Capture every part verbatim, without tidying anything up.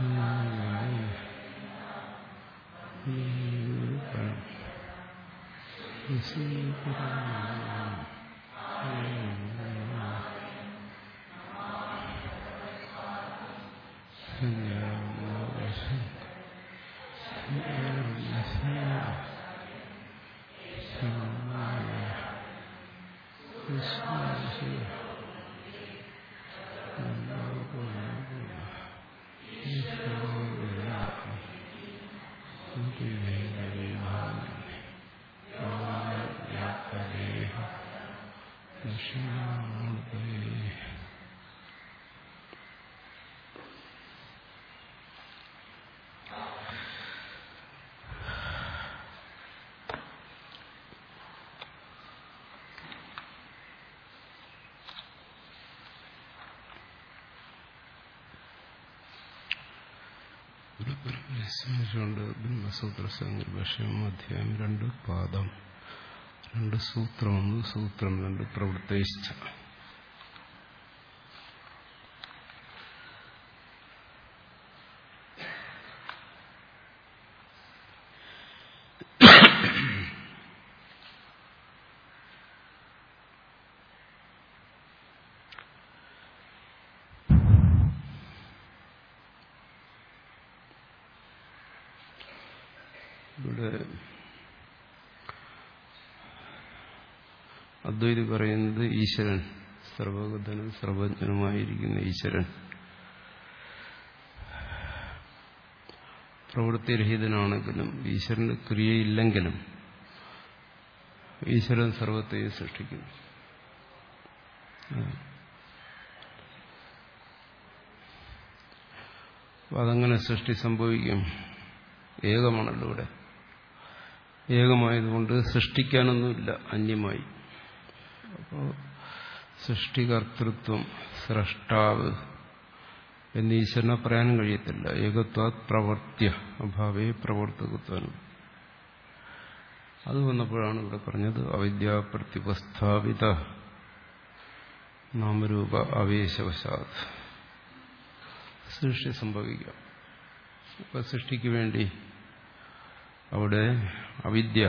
ബ്രഹ്മസൂത്ര സംഘർഷം അധ്യായം രണ്ട് പാദം രണ്ട് സൂത്രം ഒന്ന് സൂത്രം രണ്ട് പ്രവൃത്തിച്ച അദ്വൈതി പറയുന്നത് ഈശ്വരൻ സർവഗതനും സർവജ്ഞനുമായിരിക്കുന്ന ഈശ്വരൻ പ്രവൃത്തിരഹിതനാണെങ്കിലും ഈശ്വരന് ക്രിയയില്ലെങ്കിലും ഈശ്വരൻ സർവത്തെയും സൃഷ്ടിക്കുന്നു. അതങ്ങനെ സൃഷ്ടി സംഭവിക്കും. ഏകമാണല്ലോ ഇവിടെ. ഏകമായതുകൊണ്ട് സൃഷ്ടിക്കാനൊന്നുമില്ല അന്യമായി. അപ്പോൾ സൃഷ്ടികർത്തൃത്വം സ്രഷ്ടാവ് എന്ന് ഈശ്വരനെ പറയാനും കഴിയത്തില്ല. ഏകത്വാത് പ്രവർത്തിയ അഭാവേ പ്രവർത്തകത്വം. അത് വന്നപ്പോഴാണ് ഇവിടെ പറഞ്ഞത് അവിദ്യാപ്രത്യുപസ്ഥാപിത നാമരൂപ ആവേശവശാത് സൃഷ്ടി സംഭവിക്കാം. അപ്പൊ സൃഷ്ടിക്ക് വേണ്ടി അവിടെ അവിദ്യ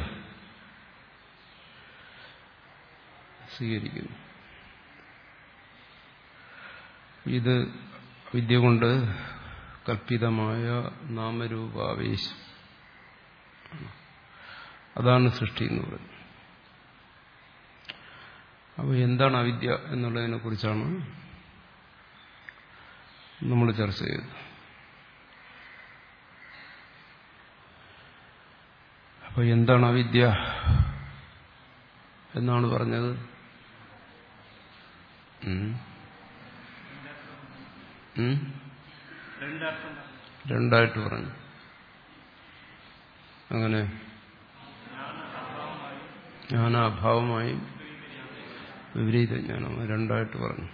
സ്വീകരിക്കുന്നു. ഇത് വിദ്യ കൊണ്ട് കൽപ്പിതമായ നാമരൂപാവേശം, അതാണ് സൃഷ്ടി എന്ന് പറയുന്നത്. അപ്പോൾ എന്താണ് അവിദ്യ എന്നുള്ളതിനെ കുറിച്ചാണ് നമ്മൾ ചർച്ച ചെയ്തത്. അപ്പോൾ എന്താണ് അവിദ്യ എന്നാണ് പറഞ്ഞത്? രണ്ടായിട്ട് പറഞ്ഞു. അങ്ങനെ ജ്ഞാനാഭാവമായും വിപരീത ജ്ഞാനമായി രണ്ടായിട്ട് പറഞ്ഞു.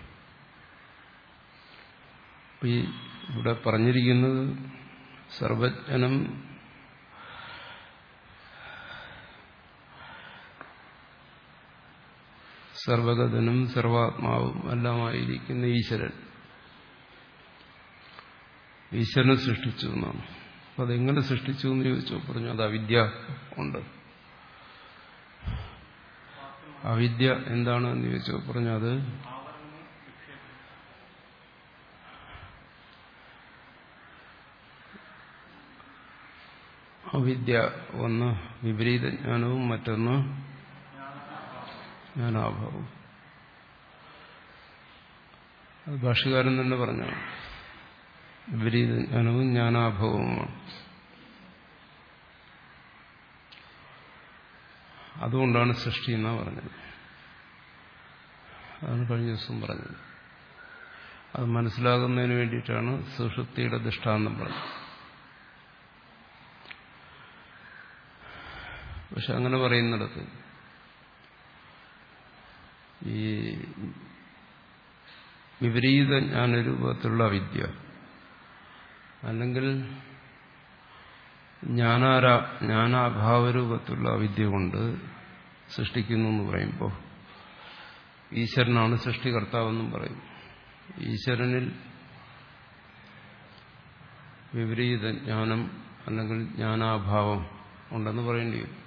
ഈ ഇവിടെ പറഞ്ഞിരിക്കുന്നത് സർവജ്ഞനും സർവഗതനും സർവാത്മാവും എല്ലാമായിരിക്കുന്ന ഈശ്വരൻ ഈശ്വരനെ സൃഷ്ടിച്ചു എന്നാണ്. അപ്പൊ അതെങ്ങനെ സൃഷ്ടിച്ചു എന്ന് ചോദിച്ചു പറഞ്ഞു. അത് അവിദ്യ ഉണ്ട്. അവിദ്യ എന്താണ് എന്ന് ചോദിച്ചു പറഞ്ഞു. അത് അവിദ്യ ഒന്ന് വിപരീത ജ്ഞാനവും മറ്റൊന്ന് ജ്ഞാനാഭാവം. അത് ഭാഷ്യകാരൻ തന്നെ പറഞ്ഞു. വിപരീത ജ്ഞാനവും ജ്ഞാനാഭാവവുമാണ്. അതുകൊണ്ടാണ് സൃഷ്ടി എന്നാ പറഞ്ഞത്. അതാണ് കഴിഞ്ഞ ദിവസം പറഞ്ഞത്. അത് മനസ്സിലാകുന്നതിന് വേണ്ടിയിട്ടാണ് സുഷുപ്തിയുടെ ദൃഷ്ടാന്തം പറഞ്ഞത്. പക്ഷെ അങ്ങനെ പറയുന്നിടത്ത് ഈ വിപരീത ജ്ഞാനരൂപത്തിലുള്ള അവിദ്യ അല്ലെങ്കിൽ ജ്ഞാനാരാ ജ്ഞാനാഭാവരൂപത്തിലുള്ള അവിദ്യ കൊണ്ട് സൃഷ്ടിക്കുന്നു എന്ന് പറയുമ്പോൾ ഈശ്വരനാണ് സൃഷ്ടികർത്താവെന്നും പറയും. ഈശ്വരനിൽ വിപരീത ജ്ഞാനം അല്ലെങ്കിൽ ജ്ഞാനാഭാവം ഉണ്ടെന്ന് പറയേണ്ടി വരും.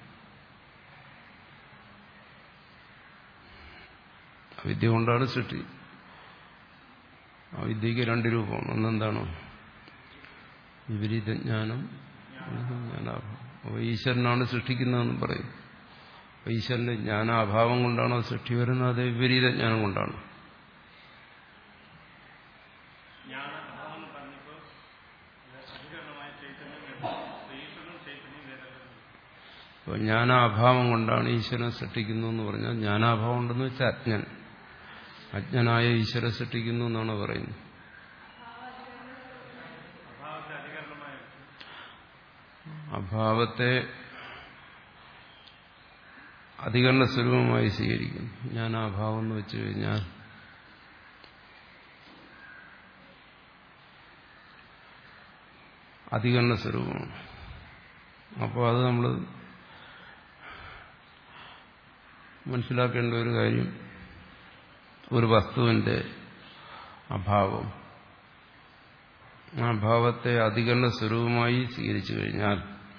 അവിദ്യ കൊണ്ടാണ് സൃഷ്ടി. അവിദ്യക്ക് രണ്ട് രൂപമാണ്. ഒന്നെന്താണ്? വിപരീത ജ്ഞാനം, ജ്ഞാനാഭാവം. അപ്പോൾ ഈശ്വരനാണ് സൃഷ്ടിക്കുന്നതെന്ന് പറയും. അപ്പോൾ ഈശ്വരന്റെ ജ്ഞാനാഭാവം കൊണ്ടാണോ സൃഷ്ടി വരുന്നത്? അത് വിപരീത ജ്ഞാനം കൊണ്ടാണ്. അപ്പോൾ ജ്ഞാനാഭാവം കൊണ്ടാണ് ഈശ്വരൻ സൃഷ്ടിക്കുന്നു എന്ന് പറഞ്ഞാൽ, ജ്ഞാനാഭാവം ഉണ്ടെന്ന് വെച്ചാൽ അജ്ഞൻ അജ്ഞനായ ഈശ്വരൻ സൃഷ്ടിക്കുന്നു എന്നാണ് പറയുന്നത്. അഭാവത്തെ അധികരണ സ്വരൂപമായി സ്വീകരിക്കുന്നു. ജ്ഞാനാഭാവം എന്ന് വെച്ചു കഴിഞ്ഞാൽ അധികരണ സ്വരൂപമാണ്. അപ്പോൾ അത് നമ്മൾ മനസ്സിലാക്കേണ്ട ഒരു കാര്യം, ഒരു വസ്തുവിന്റെ അഭാവം, ആ ഭാവത്തെ അധികരണ സ്വരൂപമായി സ്വീകരിച്ചു കഴിഞ്ഞാൽ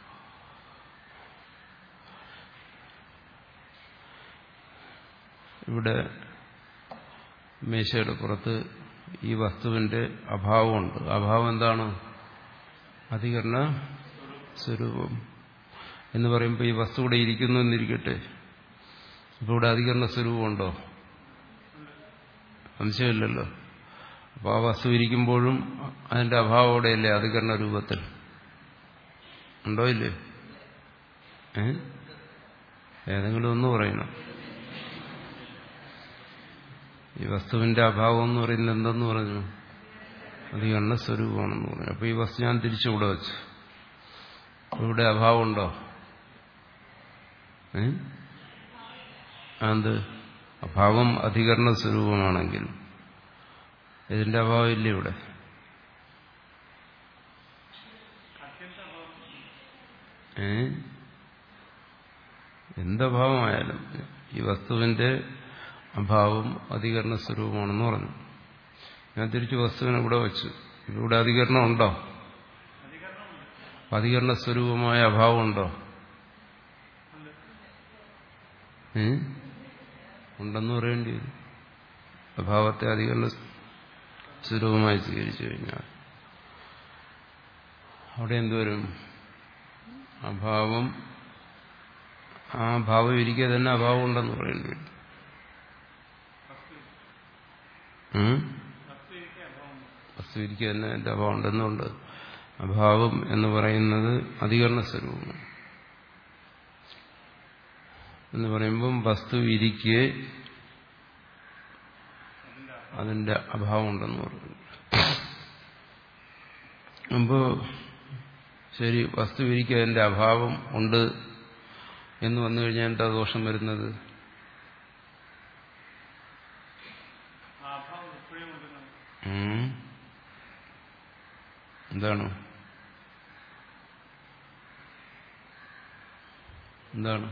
ഇവിടെ മേശയുടെ പുറത്ത് ഈ വസ്തുവിന്റെ അഭാവമുണ്ട്. അഭാവം എന്താണ്? അധികരണ സ്വരൂപം എന്ന് പറയുമ്പോൾ ഈ വസ്തു ഇവിടെ ഇരിക്കുന്നു എന്നിരിക്കട്ടെ, ഇപ്പോൾ ഇവിടെ അധികരണ സ്വരൂപമുണ്ടോ? സംശയമില്ലല്ലോ. അപ്പോൾ ആ വസ്തു ഇരിക്കുമ്പോഴും അതിന്റെ അഭാവം അവിടെയല്ലേ? അധികരണ രൂപത്തിൽ ഉണ്ടോ ഇല്ലേ? ഏ ഏതെങ്കിലും ഒന്ന് പറയണം. ഈ വസ്തുവിന്റെ അഭാവം എന്ന് പറയുന്നത് എന്തെന്ന് പറഞ്ഞു? അധികരണ സ്വരൂപമാണെന്ന് പറഞ്ഞു. അപ്പോൾ ഈ വസ്തു ഞാൻ തിരിച്ചുകൂടെ വെച്ചു, ഇവിടെ അഭാവമുണ്ടോ? ഏ അത് അഭാവം അധികരണ സ്വരൂപമാണെങ്കിൽ ഇതിന്റെ അഭാവം ഇല്ല ഇവിടെ. ഏ എന്തഭാവമായാലും ഈ വസ്തുവിന്റെ അഭാവം അധികരണ സ്വരൂപമാണെന്ന് പറഞ്ഞു. ഞാൻ തിരിച്ചു വസ്തുവിനെ ഇവിടെ വെച്ചു, ഇവിടെ അധികരണം ഉണ്ടോ? അധികരണ സ്വരൂപമായ അഭാവം ഉണ്ടോ? ഏ ഉണ്ടെന്ന് പറയേണ്ടി വരും. അഭാവത്തെ അധികരണ സ്വരൂപമായി സ്വീകരിച്ചു കഴിഞ്ഞാൽ അവിടെ എന്തുവരും? അഭാവം, ആ ഭാവം ഇരിക്കെ തന്നെ അഭാവം ഉണ്ടെന്ന് പറയേണ്ടി വരും. വസ്തു ഇരിക്കെ തന്നെ എന്റെ അഭാവം ഉണ്ടെന്നുണ്ട്. അഭാവം എന്ന് പറയുന്നത് അധികരണ സ്വരൂപമാണ് എന്ന് പറയുമ്പം വസ്തു ഇരിക്കെ അതിന്റെ അഭാവം ഉണ്ടെന്ന് പറയുന്നു. അപ്പോ ശരി, വസ്തു ഇരിക്കെ അതിന്റെ അഭാവം ഉണ്ട് എന്ന് വന്നു കഴിഞ്ഞാൽ എന്താ ദോഷം വരുന്നത്? എന്താണ് എന്താണ്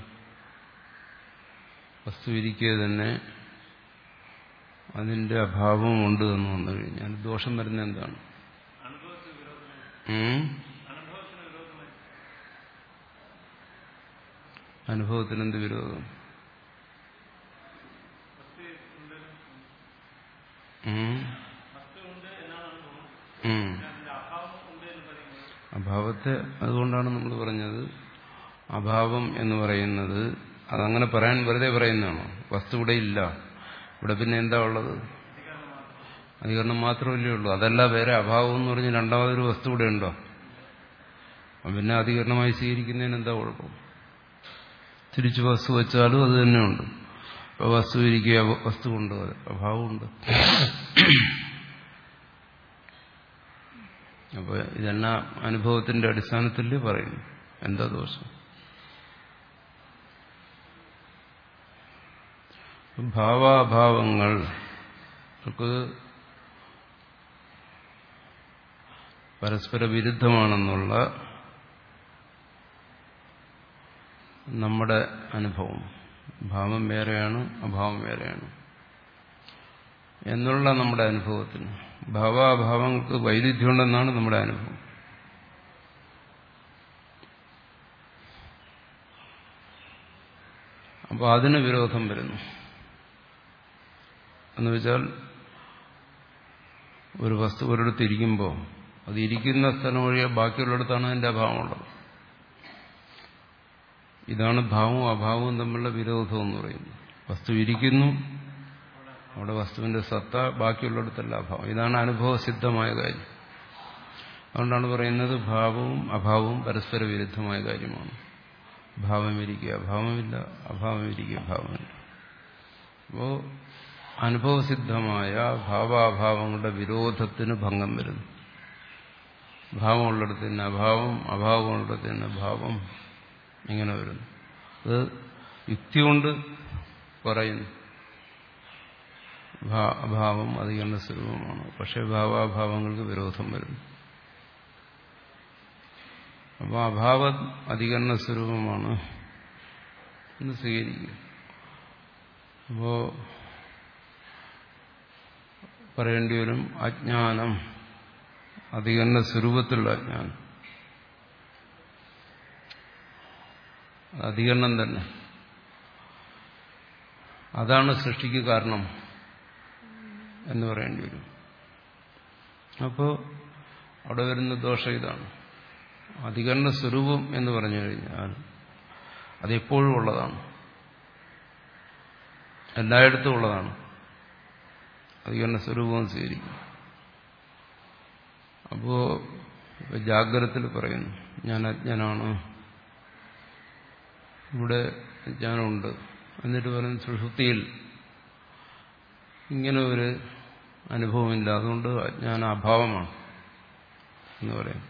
വസ്തു ഇരിക്കെ തന്നെ അതിന്റെ അഭാവം ഉണ്ട് എന്ന് വന്നു കഴിഞ്ഞാൽ ദോഷം വരുന്നത് എന്താണ്? അനുഭവത്തിന് എന്ത് വിരോധം? അഭാവത്തെ അതുകൊണ്ടാണ് നമ്മൾ പറഞ്ഞത് അഭാവം എന്ന് പറയുന്നത് അതങ്ങനെ പറയാൻ വെറുതെ പറയുന്നതാണോ? വസ്തു ഇവിടെ ഇല്ല, ഇവിടെ പിന്നെ എന്താ ഉള്ളത്? അധികരണം മാത്രമല്ലേ ഉള്ളൂ. അതല്ല വേറെ അഭാവം എന്ന് പറഞ്ഞ് രണ്ടാമതൊരു വസ്തു ഇവിടെ ഉണ്ടോ? പിന്നെ അധികരണമായി സ്വീകരിക്കുന്നതിന് എന്താ കുഴപ്പം? തിരിച്ചു വസ്തു വെച്ചാലും അത് തന്നെയുണ്ട്. അപ്പോൾ വസ്തു ഇരിക്കുക, വസ്തു കൊണ്ട് അഭാവമുണ്ട്. അപ്പോൾ ഇതെല്ലാം അനുഭവത്തിന്റെ അടിസ്ഥാനത്തിൽ പറയുന്നു. എന്താ ദോഷം? ഭാവാഭാവങ്ങൾക്ക് പരസ്പര വിരുദ്ധമാണെന്നുള്ള നമ്മുടെ അനുഭവം, ഭാവം വേറെയാണ് അഭാവം വേറെയാണ് എന്നുള്ള നമ്മുടെ അനുഭവത്തിന് ഭാവാഭാവങ്ങൾക്ക് വൈരുദ്ധ്യമുണ്ടെന്നാണ് നമ്മുടെ അനുഭവം. അപ്പോൾ അതിന് വിരോധം വരുന്നു. എന്ന് വെച്ചാൽ ഒരു വസ്തു ഒരിടത്ത് ഇരിക്കുമ്പോൾ അത് ഇരിക്കുന്ന സ്ഥലം ഒഴികെ ബാക്കിയുള്ളിടത്താണ് അതിൻ്റെ അഭാവമുള്ളത്. ഇതാണ് ഭാവവും അഭാവവും തമ്മിലുള്ള വിരോധം എന്ന് പറയുന്നത്. വസ്തു ഇരിക്കുന്നു, അവിടെ വസ്തുവിന്റെ സത്ത, ബാക്കിയുള്ളിടത്തല്ല അഭാവം. ഇതാണ് അനുഭവസിദ്ധമായ കാര്യം. അതുകൊണ്ടാണ് പറയുന്നത് ഭാവവും അഭാവവും പരസ്പര വിരുദ്ധമായ കാര്യമാണ്. ഭാവം ഇരിക്കുക അഭാവമില്ല, അഭാവം ഇരിക്കുക ഭാവമില്ല. അപ്പോൾ അനുഭവസിദ്ധമായ ഭാവാഭാവങ്ങളുടെ വിരോധത്തിന് ഭംഗം വരുന്നു. ഭാവമുള്ളിടത്തിന് അഭാവം, അഭാവമുള്ളിടത്തിന് ഭാവം, ഇങ്ങനെ വരുന്നു. അത് യുക്തി കൊണ്ട് പറയുന്നു. അഭാവം അധികരണ സ്വരൂപമാണ്. പക്ഷെ ഭാവാഭാവങ്ങൾക്ക് വിരോധം വരുന്നു. അപ്പോൾ അഭാവം അധികരണ സ്വരൂപമാണ് എന്ന് സ്വീകരിക്കുക. അപ്പോ പറയേണ്ടി വരും അജ്ഞാനം, അധികരണ സ്വരൂപത്തിലുള്ള അജ്ഞാനം, അധികരണം തന്നെ, അതാണ് സൃഷ്ടിക്ക് കാരണം എന്ന് പറയേണ്ടി വരും. അപ്പോൾ അവിടെ വരുന്ന ദോഷം ഇതാണ്. അധികരണ സ്വരൂപം എന്ന് പറഞ്ഞു കഴിഞ്ഞാൽ അതെപ്പോഴും ഉള്ളതാണ്, എല്ലായിടത്തും ഉള്ളതാണ്. അധികരണ സ്വരൂപം സ്വീകരിക്കും. അപ്പോ ജാഗ്രതത്തിൽ പറയുന്നു ഞാൻ അജ്ഞനാണ്, ഇവിടെ ജ്ഞാനമുണ്ട്. എന്നിട്ട് പറയുന്നു സുഷുപ്തിയിൽ ഇങ്ങനെ ഒരു അനുഭവമില്ല, അതുകൊണ്ട് അജ്ഞാന അഭാവമാണ് എന്ന് പറയും.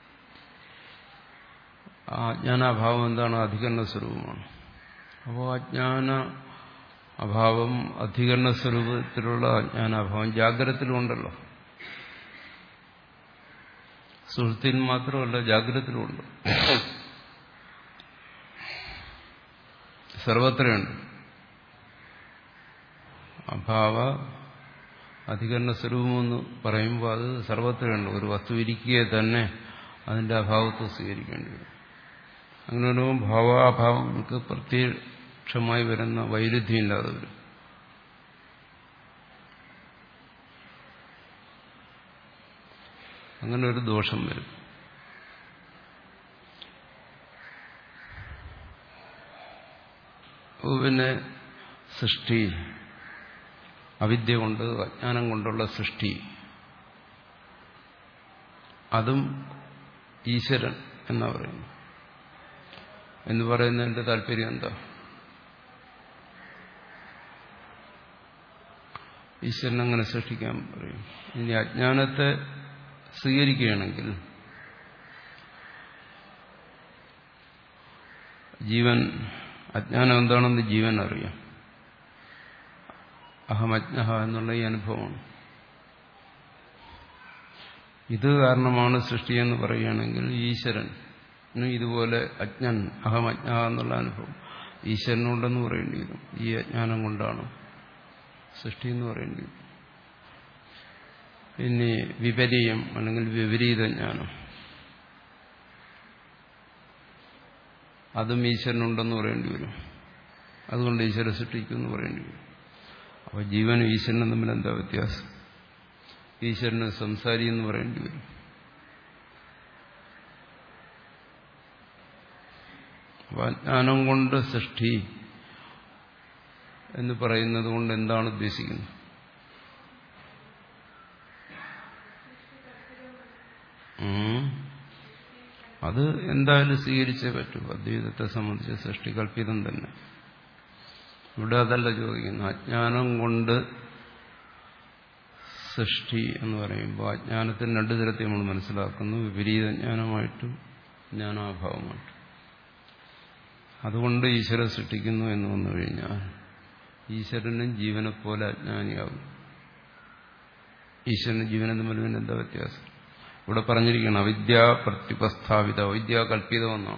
ആ അജ്ഞാനാഭാവം എന്താണ്? അധികരണ സ്വരൂപമാണ്. അപ്പോൾ അജ്ഞാന അഭാവം, അധികരണ സ്വരൂപത്തിലുള്ള അജ്ഞാനാഭാവം ജാഗ്രതത്തിലുണ്ടല്ലോ. സുഷുപ്തിയിൽ മാത്രമല്ല, ജാഗ്രതത്തിലുമുണ്ട്, സർവത്രയുണ്ട്. അഭാവ അധികരണ സ്വരൂപമെന്ന് പറയുമ്പോൾ അത് സർവത്രയുണ്ട്. ഒരു വസ്തു ഇരിക്കുകയെ തന്നെ അതിന്റെ അഭാവത്തെ സ്വീകരിക്കേണ്ടി വരും. അങ്ങനെ വരുമ്പോൾ ഭാവാഭാവങ്ങൾക്ക് പ്രത്യക്ഷമായി വരുന്ന വൈരുദ്ധ്യം ഇല്ലാതെ വരും. അങ്ങനെ ഒരു ദോഷം വരും. പിന്നെ സൃഷ്ടി, അവിദ്യ കൊണ്ട്, അജ്ഞാനം കൊണ്ടുള്ള സൃഷ്ടി, അതും ഈശ്വരൻ എന്നാ പറയുന്നു. എന്ന് പറയുന്നതിന്റെ താല്പര്യം എന്താ? ഈശ്വരൻ അങ്ങനെ സൃഷ്ടിക്കാൻ പറയും. ഇനി അജ്ഞാനത്തെ സ്വീകരിക്കുകയാണെങ്കിൽ ജീവൻ, അജ്ഞാനം എന്താണെന്ന് ജീവൻ അറിയാം. അഹമജ്ഞഹ എന്നുള്ള ഈ അനുഭവമാണ്. ഇത് കാരണമാണ് സൃഷ്ടിയെന്ന് പറയുകയാണെങ്കിൽ ഈശ്വരനും ഇതുപോലെ അജ്ഞൻ, അഹമജ്ഞഹ എന്നുള്ള അനുഭവം ഈശ്വരനുണ്ടെന്ന് പറയേണ്ടി വരും. ഈ അജ്ഞാനം കൊണ്ടാണ് സൃഷ്ടി എന്ന് പറയേണ്ടി വരും. പിന്നെ വിപരീയം അല്ലെങ്കിൽ വിപരീത ജ്ഞാനം, അതും ഈശ്വരനുണ്ടെന്ന് പറയേണ്ടി വരും. അതുകൊണ്ട് ഈശ്വര സൃഷ്ടിക്കുമെന്ന് പറയേണ്ടി വരും. അപ്പോൾ ജീവനും ഈശ്വരനും തമ്മിൽ എന്താ വ്യത്യാസം? ഈശ്വരന് സംസാരി എന്ന് പറയേണ്ടി വരും. അപ്പോൾ അജ്ഞാനം കൊണ്ട് സൃഷ്ടി എന്ന് പറയുന്നത് കൊണ്ട് എന്താണ് ഉദ്ദേശിക്കുന്നത്? അത് എന്തായാലും സ്വീകരിച്ചേ പറ്റൂ. അദ്വൈതത്തെ സംബന്ധിച്ച് സൃഷ്ടി കൽപ്പിതം തന്നെ. ഇവിടെ അതല്ല ചോദിക്കുന്നത്. അജ്ഞാനം കൊണ്ട് സൃഷ്ടി എന്ന് പറയുമ്പോൾ അജ്ഞാനത്തിന് രണ്ടു തരത്തിൽ നമ്മൾ മനസ്സിലാക്കുന്നു. വിപരീത ജ്ഞാനമായിട്ടും ജ്ഞാനാഭാവമായിട്ടും. അതുകൊണ്ട് ഈശ്വരൻ സൃഷ്ടിക്കുന്നു എന്ന് വന്നു കഴിഞ്ഞാൽ ഈശ്വരനും ജീവനെ പോലെ അജ്ഞാനിയാകും. ഈശ്വരനും ജീവനും തമ്മിൽ പിന്നെ എന്താ വ്യത്യാസം? ഇവിടെ പറഞ്ഞിരിക്കുകയാണ് അവിദ്യ പ്രത്യുപസ്ഥാപിത, അവിദ്യ കൽപ്പിതമെന്നാണ്.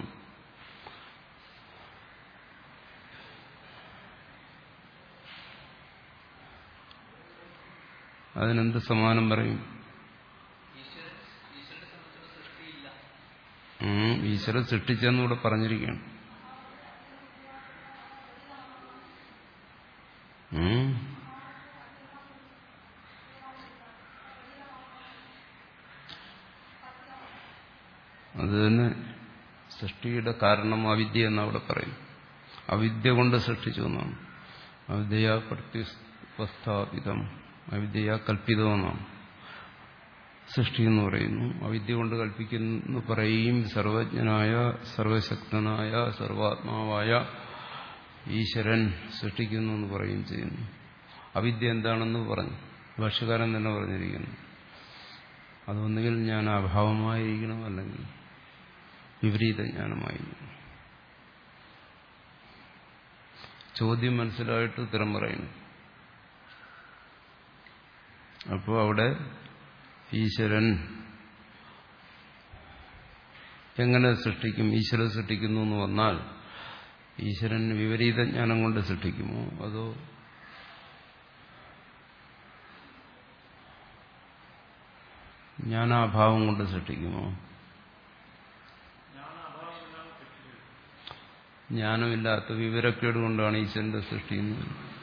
അതിനെന്ത് സമാനം പറയും? ഈശ്വരൻ സൃഷ്ടിച്ചെന്ന് ഇവിടെ പറഞ്ഞിരിക്കുകയാണ്. അത് തന്നെ സൃഷ്ടിയുടെ കാരണം അവിദ്യ എന്നവിടെ പറയും. അവിദ്യ കൊണ്ട് സൃഷ്ടിച്ചു എന്നാണ്. അവിദ്യ പ്രത്യുപസ്ഥാപിതം, അവിദ്യ കൽപ്പിതമെന്നാണ് സൃഷ്ടി എന്ന് പറയുന്നു. അവിദ്യ കൊണ്ട് കൽപ്പിക്കുന്നു പറയുകയും സർവജ്ഞനായ സർവശക്തനായ സർവാത്മാവായ ഈശ്വരൻ സൃഷ്ടിക്കുന്നു എന്ന് പറയുകയും ചെയ്യുന്നു. അവിദ്യ എന്താണെന്ന് പറഞ്ഞു ഭാഷ്യകാരൻ തന്നെ പറഞ്ഞിരിക്കുന്നു. അതൊന്നുകിൽ ഞാൻ അഭാവമായിരിക്കണം, അല്ലെങ്കിൽ വിപരീത ജ്ഞാനമായിരിക്കണം. ചോദ്യം മനസ്സിലായിട്ട് ഉത്തരം പറയുന്നു. അപ്പോൾ അവിടെ ഈശ്വരൻ എങ്ങനെ സൃഷ്ടിക്കും, ഈശ്വരൻ സൃഷ്ടിക്കുന്നു എന്ന് വന്നാൽ ഈശ്വരൻ വിപരീത ജ്ഞാനം കൊണ്ട് സൃഷ്ടിക്കുമോ അതോ ജ്ഞാനാഭാവം കൊണ്ട് സൃഷ്ടിക്കുമോ? ജ്ഞാനമില്ലാത്ത വിവരക്കേട് കൊണ്ടാണ് ഈശ്വരന്റെ സൃഷ്ടി എന്ന്.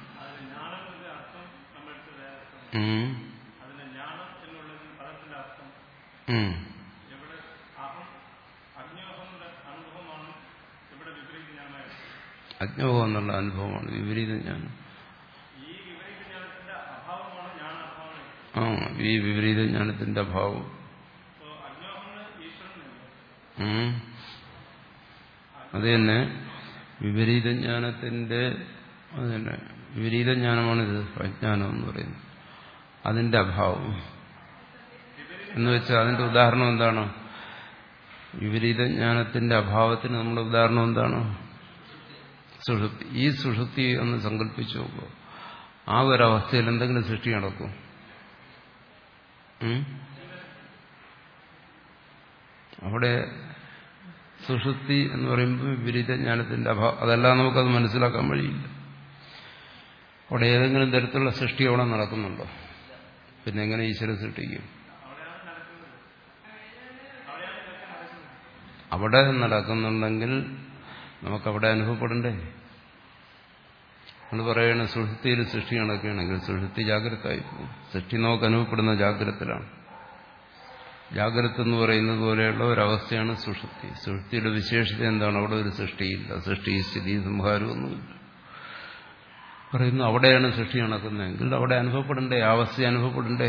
അജ്ഞാനം എന്നുള്ള അനുഭവമാണ് വിപരീത ജ്ഞാനം. ആ ഈ വിപരീത ജ്ഞാനത്തിന്റെ അഭാവം. അത് തന്നെ വിപരീത ജ്ഞാനത്തിന്റെ അത് തന്നെ വിപരീത ജ്ഞാനമാണിത് അജ്ഞാനം എന്ന് പറയുന്നത്. അതിന്റെ അഭാവം എന്ന് വെച്ചാൽ അതിന്റെ ഉദാഹരണം എന്താണ്? വിപരീത ജ്ഞാനത്തിന്റെ അഭാവത്തിന് നമ്മുടെ ഉദാഹരണം എന്താണ്? സുഷുപ്തി. ഈ സുഷുപ്തി ഒന്ന് സങ്കല്പിച്ചു നോക്കുക. ആ ഒരവസ്ഥയിൽ എന്തെങ്കിലും സൃഷ്ടി നടക്കും? അവിടെ സുഷുപ്തി എന്ന് പറയുമ്പോൾ വിപരീത ജ്ഞാനത്തിന്റെ അഭാവം, അതെല്ലാം നമുക്കത് മനസ്സിലാക്കാൻ വഴിയില്ല. അവിടെ ഏതെങ്കിലും തരത്തിലുള്ള സൃഷ്ടി അവിടെ നടക്കുന്നുണ്ടോ? പിന്നെ എങ്ങനെ ഈശ്വരൻ സൃഷ്ടിക്കും? അവിടെ നടക്കുന്നുണ്ടെങ്കിൽ നമുക്കവിടെ അനുഭവപ്പെടണ്ടേ? നമ്മൾ പറയണ സുഷുപ്തിയിൽ സൃഷ്ടി നടക്കുകയാണെങ്കിൽ സുഷുപ്തി ജാഗ്രതയായി പോകും. സൃഷ്ടി നമുക്ക് അനുഭവപ്പെടുന്ന ജാഗ്രതത്തിലാണ്. ജാഗ്രത എന്ന് പറയുന്നത് പോലെയുള്ള ഒരവസ്ഥയാണ് സുഷുപ്തി. സുഷുപ്തിയുടെ വിശേഷത എന്താണ്? അവിടെ ഒരു സൃഷ്ടിയില്ല. സൃഷ്ടി സ്ഥിതി സംഹാരമൊന്നുമില്ല. പറയുന്നു അവിടെയാണ് സൃഷ്ടി നടക്കുന്നതെങ്കിൽ അവിടെ അനുഭവപ്പെടണ്ടേ? ആ അവസ്ഥ അനുഭവപ്പെടണ്ടേ?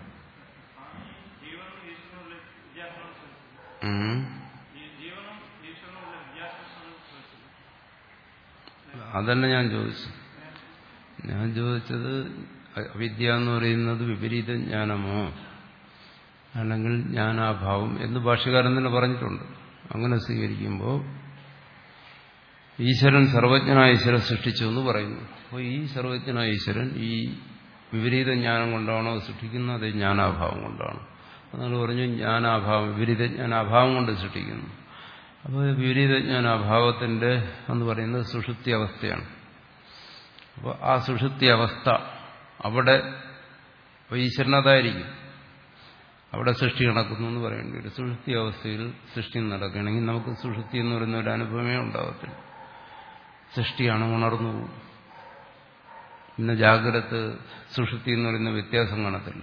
അതല്ല ഞാൻ ചോദിച്ചു. ഞാൻ ചോദിച്ചത് അവിദ്യ എന്ന് പറയുന്നത് വിപരീത ജ്ഞാനമോ അല്ലെങ്കിൽ ജ്ഞാനാഭാവം എന്ന് ഭാഷ്യകാരൻ തന്നെ പറഞ്ഞിട്ടുണ്ട്. അങ്ങനെ സ്വീകരിക്കുമ്പോൾ ഈശ്വരൻ സർവജ്ഞനായ ഈശ്വരൻ സൃഷ്ടിച്ചു എന്ന് പറയുന്നു. അപ്പോൾ ഈ സർവജ്ഞനായ ഈശ്വരൻ ഈ വിപരീത ജ്ഞാനം കൊണ്ടാണോ സൃഷ്ടിക്കുന്നത്? അത് ജ്ഞാനാഭാവം കൊണ്ടാണ്. അതാണ് പറഞ്ഞു ജ്ഞാനാഭാവം വിപരീത ജ്ഞാനാഭാവം കൊണ്ട് സൃഷ്ടിക്കുന്നു. അപ്പോൾ വിപരീത ജ്ഞാനാഭാവത്തിന്റെ എന്ന് പറയുന്നത് സുഷുപ്തി അവസ്ഥയാണ്. അപ്പോൾ ആ സുഷുപ്തി അവസ്ഥ അവിടെ ഈശ്വരനതായിരിക്കും. അവിടെ സൃഷ്ടി നടക്കുന്നു എന്ന് പറയേണ്ടി വരും. സുഷുപ്തി അവസ്ഥയിൽ സൃഷ്ടി നടക്കുകയാണെങ്കിൽ നമുക്ക് സുഷുപ്തി എന്ന് പറയുന്ന ഒരു അനുഭവമേ ഉണ്ടാകത്തില്ല. സൃഷ്ടിയാണ്, ഉണർന്നു പോകും. പിന്നെ ജാഗ്രത സുഷുപ്തി എന്ന് പറയുന്ന വ്യത്യാസം കാണത്തില്ല.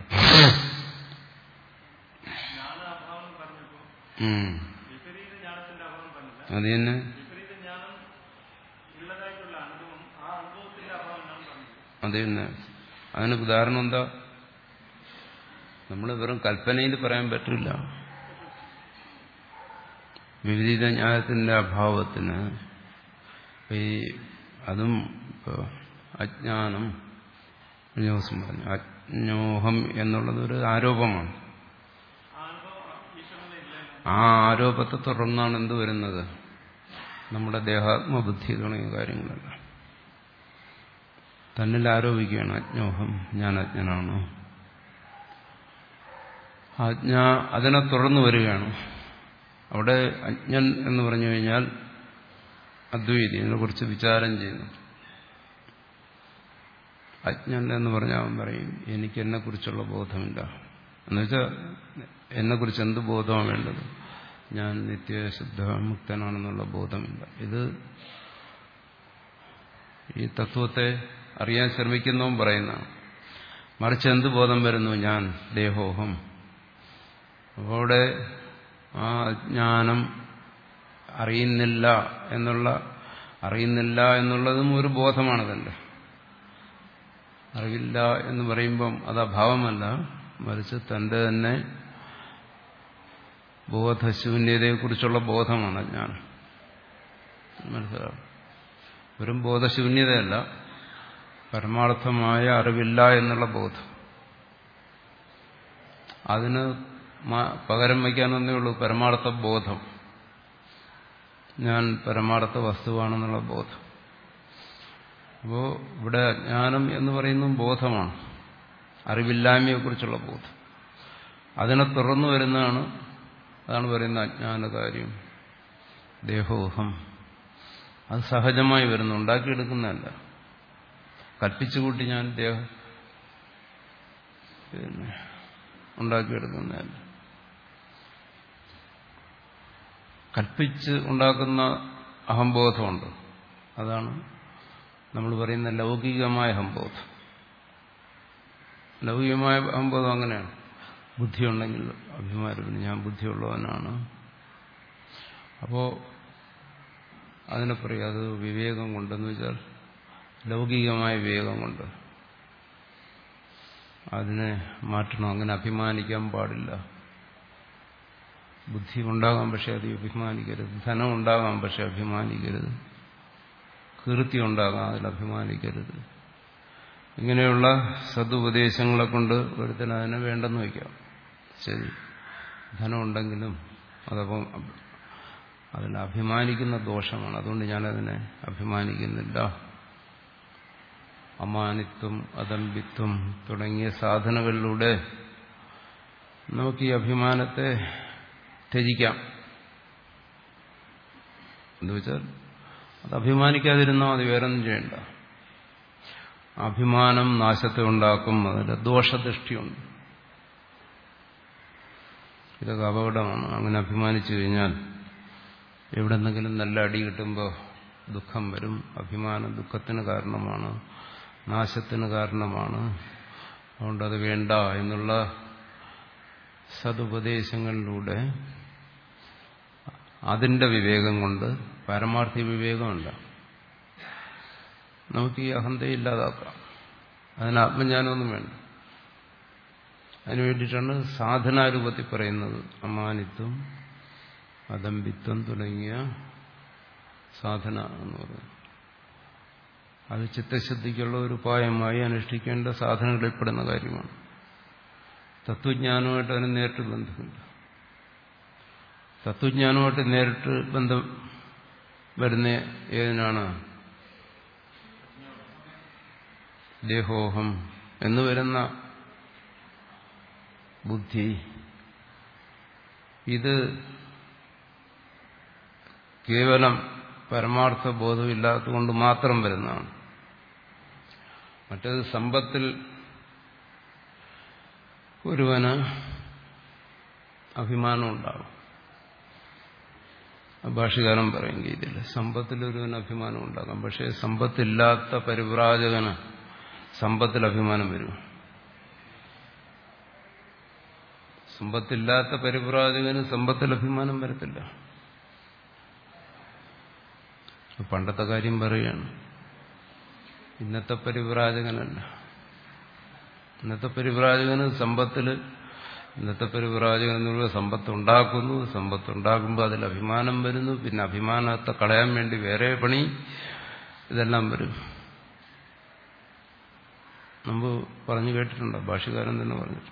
അത് തന്നെ അത് തന്നെ അതിന് ഉദാഹരണം എന്താ? നമ്മൾ വെറും കൽപ്പനയിൽ പറയാൻ പറ്റില്ല. വിപരീത ജ്ഞാനത്തിന്റെ അഭാവത്തിന് ഈ അതും അജ്ഞാനം ദിവസം പറഞ്ഞു അജ്ഞോഹം എന്നുള്ളത് ഒരു ആരോപമാണ്. ആ ആരോപത്തെ തുടർന്നാണ് എന്ത് വരുന്നത്? നമ്മുടെ ദേഹാത്മബുദ്ധി തുടങ്ങിയ കാര്യങ്ങളെല്ലാം തന്നിൽ ആരോപിക്കുകയാണ്. അജ്ഞോഹം, ഞാൻ അജ്ഞനാണ്. അജ്ഞ അതിനെ തുടർന്ന് വരികയാണ്. അവിടെ അജ്ഞൻ എന്ന് പറഞ്ഞു കഴിഞ്ഞാൽ അദ്വൈതി ഇതിനെ കുറിച്ച് വിചാരം ചെയ്യുന്നു. അജ്ഞൻ എന്ന് പറഞ്ഞാൽ അവൻ പറയും എനിക്ക് എന്നെക്കുറിച്ചുള്ള ബോധമില്ല. എന്നുവെച്ചാൽ എന്നെക്കുറിച്ച് എന്ത് ബോധമാണ് വേണ്ടത്? ഞാൻ നിത്യശുദ്ധ മുക്തനാണെന്നുള്ള ബോധമില്ല. ഇത് ഈ തത്വത്തെ അറിയാൻ ശ്രമിക്കുന്നവൻ പറയുന്നതാണ്. മറിച്ച് എന്ത് ബോധം വരുന്നു? ഞാൻ ദേഹോഹം. അപ്പോൾ അവിടെ ആ അജ്ഞാനം അറിയുന്നില്ല എന്നുള്ള അറിയുന്നില്ല എന്നുള്ളതും ഒരു ബോധമാണ് തന്നെ. അറിവില്ല എന്ന് പറയുമ്പം അത് അഭാവമല്ല, മറിച്ച് തന്റെ തന്നെ ബോധശൂന്യതയെക്കുറിച്ചുള്ള ബോധമാണ് അജ്ഞാനം. മനസ്സിലാവും. വെറും ബോധശൂന്യതയല്ല, പരമാർത്ഥമായ അറിവില്ല എന്നുള്ള ബോധം. അതിന് പകരം വയ്ക്കാനൊന്നേ ഉള്ളൂ പരമാർത്ഥ ബോധം. ഞാൻ പരമാർത്ഥ വസ്തുവാണെന്നുള്ള ബോധം. അപ്പോൾ ഇവിടെ അജ്ഞാനം എന്ന് പറയുന്നത് ബോധമാണ്, അറിവില്ലായ്മയെക്കുറിച്ചുള്ള ബോധം. അതിനെ തുറന്നു വരുന്നതാണ്, അതാണ് പറയുന്ന അജ്ഞാനകാര്യം ദേഹോഹം. അത് സഹജമായി വരുന്നു, ഉണ്ടാക്കിയെടുക്കുന്നതല്ല. കൽപ്പിച്ചുകൂട്ടി ഞാൻ ദേഹം പിന്നെ ഉണ്ടാക്കിയെടുക്കുന്നതല്ല. കൽപ്പിച്ച് ഉണ്ടാക്കുന്ന അഹംബോധമുണ്ട്. അതാണ് നമ്മൾ പറയുന്ന ലൗകികമായ അഹംബോധം. ലൗകികമായ അഹംബോധം അങ്ങനെയാണ്. ബുദ്ധിയുണ്ടെങ്കിൽ അഭിമാനം, ഞാൻ ബുദ്ധിയുള്ളവനാണ്. അപ്പോൾ അതിനെ പറയും അത് വിവേകം കൊണ്ടെന്ന് വെച്ചാൽ ലൗകികമായ വിവേകം കൊണ്ട് അതിനെ മാറ്റണം. അങ്ങനെ അഭിമാനിക്കാൻ പാടില്ല. ബുദ്ധി ഉണ്ടാകാം, പക്ഷെ അത് അഭിമാനിക്കരുത്. ധനം ഉണ്ടാകാം, പക്ഷെ അഭിമാനിക്കരുത്. കീർത്തി ഉണ്ടാകാം, അതിൽ അഭിമാനിക്കരുത്. ഇങ്ങനെയുള്ള സദുപദേശങ്ങളെ കൊണ്ട് ഒരുത്തിന് അതിനെ വേണ്ടെന്ന് വയ്ക്കാം. ശരി, ധനം ഉണ്ടെങ്കിലും അതപ്പം അതിൽ അഭിമാനിക്കുന്ന ദോഷമാണ്, അതുകൊണ്ട് ഞാനതിനെ അഭിമാനിക്കുന്നില്ല. അമാനിത്വം, അദമ്പിത്വം തുടങ്ങിയ സാധനകളിലൂടെ നമുക്ക് ഈ അഭിമാനത്തെ ത്യജിക്കാം. എന്നുവെച്ചാൽ അത് അഭിമാനിക്കാതിരുന്നാൽ മതി, വേറൊന്നും ചെയ്യണ്ട. അഭിമാനം നാശത്തെ ഉണ്ടാക്കും, അതിന്റെ ദോഷദൃഷ്ടിയുണ്ട്. ഇതൊക്കെ അപകടമാണ്. അങ്ങനെ അഭിമാനിച്ചു കഴിഞ്ഞാൽ എവിടെന്നെങ്കിലും നല്ല അടി കിട്ടുമ്പോൾ ദുഃഖം വരും. അഭിമാനം ദുഃഖത്തിന് കാരണമാണ്, നാശത്തിന് കാരണമാണ്. അതുകൊണ്ടത് വേണ്ട എന്നുള്ള സതുപദേശങ്ങളിലൂടെ അതിന്റെ വിവേകം കൊണ്ട്, പാരമാർത്ഥിക വിവേകമല്ല, നമുക്ക് ഈ അഹന്തയെ ഇല്ലാതാക്കാം. അതിന് ആത്മജ്ഞാനമൊന്നും വേണ്ട. അതിനു വേണ്ടിയിട്ടാണ് സാധനാരൂപത്തിൽ പറയുന്നത്. അമാനിത്വം, അദമ്പിത്വം തുടങ്ങിയ സാധന എന്ന് പറയുന്നത് അത് ചിത്തശുദ്ധിക്കുള്ള ഒരു ഉപായമായി അനുഷ്ഠിക്കേണ്ട സാധനങ്ങളിൽപ്പെടുന്ന കാര്യമാണ്. തത്വജ്ഞാനവുമായിട്ട് അതിന് നേരിട്ട് ബന്ധമില്ല. തത്വജ്ഞാനവുമായിട്ട് നേരിട്ട് ബന്ധം വരുന്ന ഏതിനാണ്? ദേഹോഹം എന്ന് വരുന്ന ബുദ്ധി. ഇത് കേവലം പരമാർത്ഥ ബോധമില്ലാത്തതുകൊണ്ട് മാത്രം വരുന്നതാണ്. മറ്റേത് സമ്പത്തിൽ ഒരുവന് അഭിമാനം ഉണ്ടാകും. ഭാഷ്യകാരൻ പറയും ഗീതയിൽ, സമ്പത്തിൽ ഒരുവന് അഭിമാനം ഉണ്ടാകാം. പക്ഷേ സമ്പത്തില്ലാത്ത പരിവ്രാജകന് സമ്പത്തിൽ അഭിമാനം വരും. സമ്പത്തില്ലാത്ത പരിവ്രാജകന് സമ്പത്തിൽ അഭിമാനം വരത്തില്ല. പണ്ടത്തെ കാര്യം പറയുകയാണ്, ഇന്നത്തെ പരിവ്രാജകനല്ല. ഇന്നത്തെ പരിവ്രാജകന് സമ്പത്തിൽ, ഇന്നത്തെ പരിവ്രാജകൻ എന്നുള്ള സമ്പത്ത് ഉണ്ടാക്കുന്നു. സമ്പത്ത് ഉണ്ടാക്കുമ്പോൾ അതിൽ അഭിമാനം വരുന്നു. പിന്നെ അഭിമാനത്തെ കളയാൻ വേണ്ടി വേറെ പണി, ഇതെല്ലാം വരും. മുമ്പ് പറഞ്ഞു കേട്ടിട്ടുണ്ടോ? ഭാഷ്യകാരൻ തന്നെ പറഞ്ഞിട്ടുണ്ട്.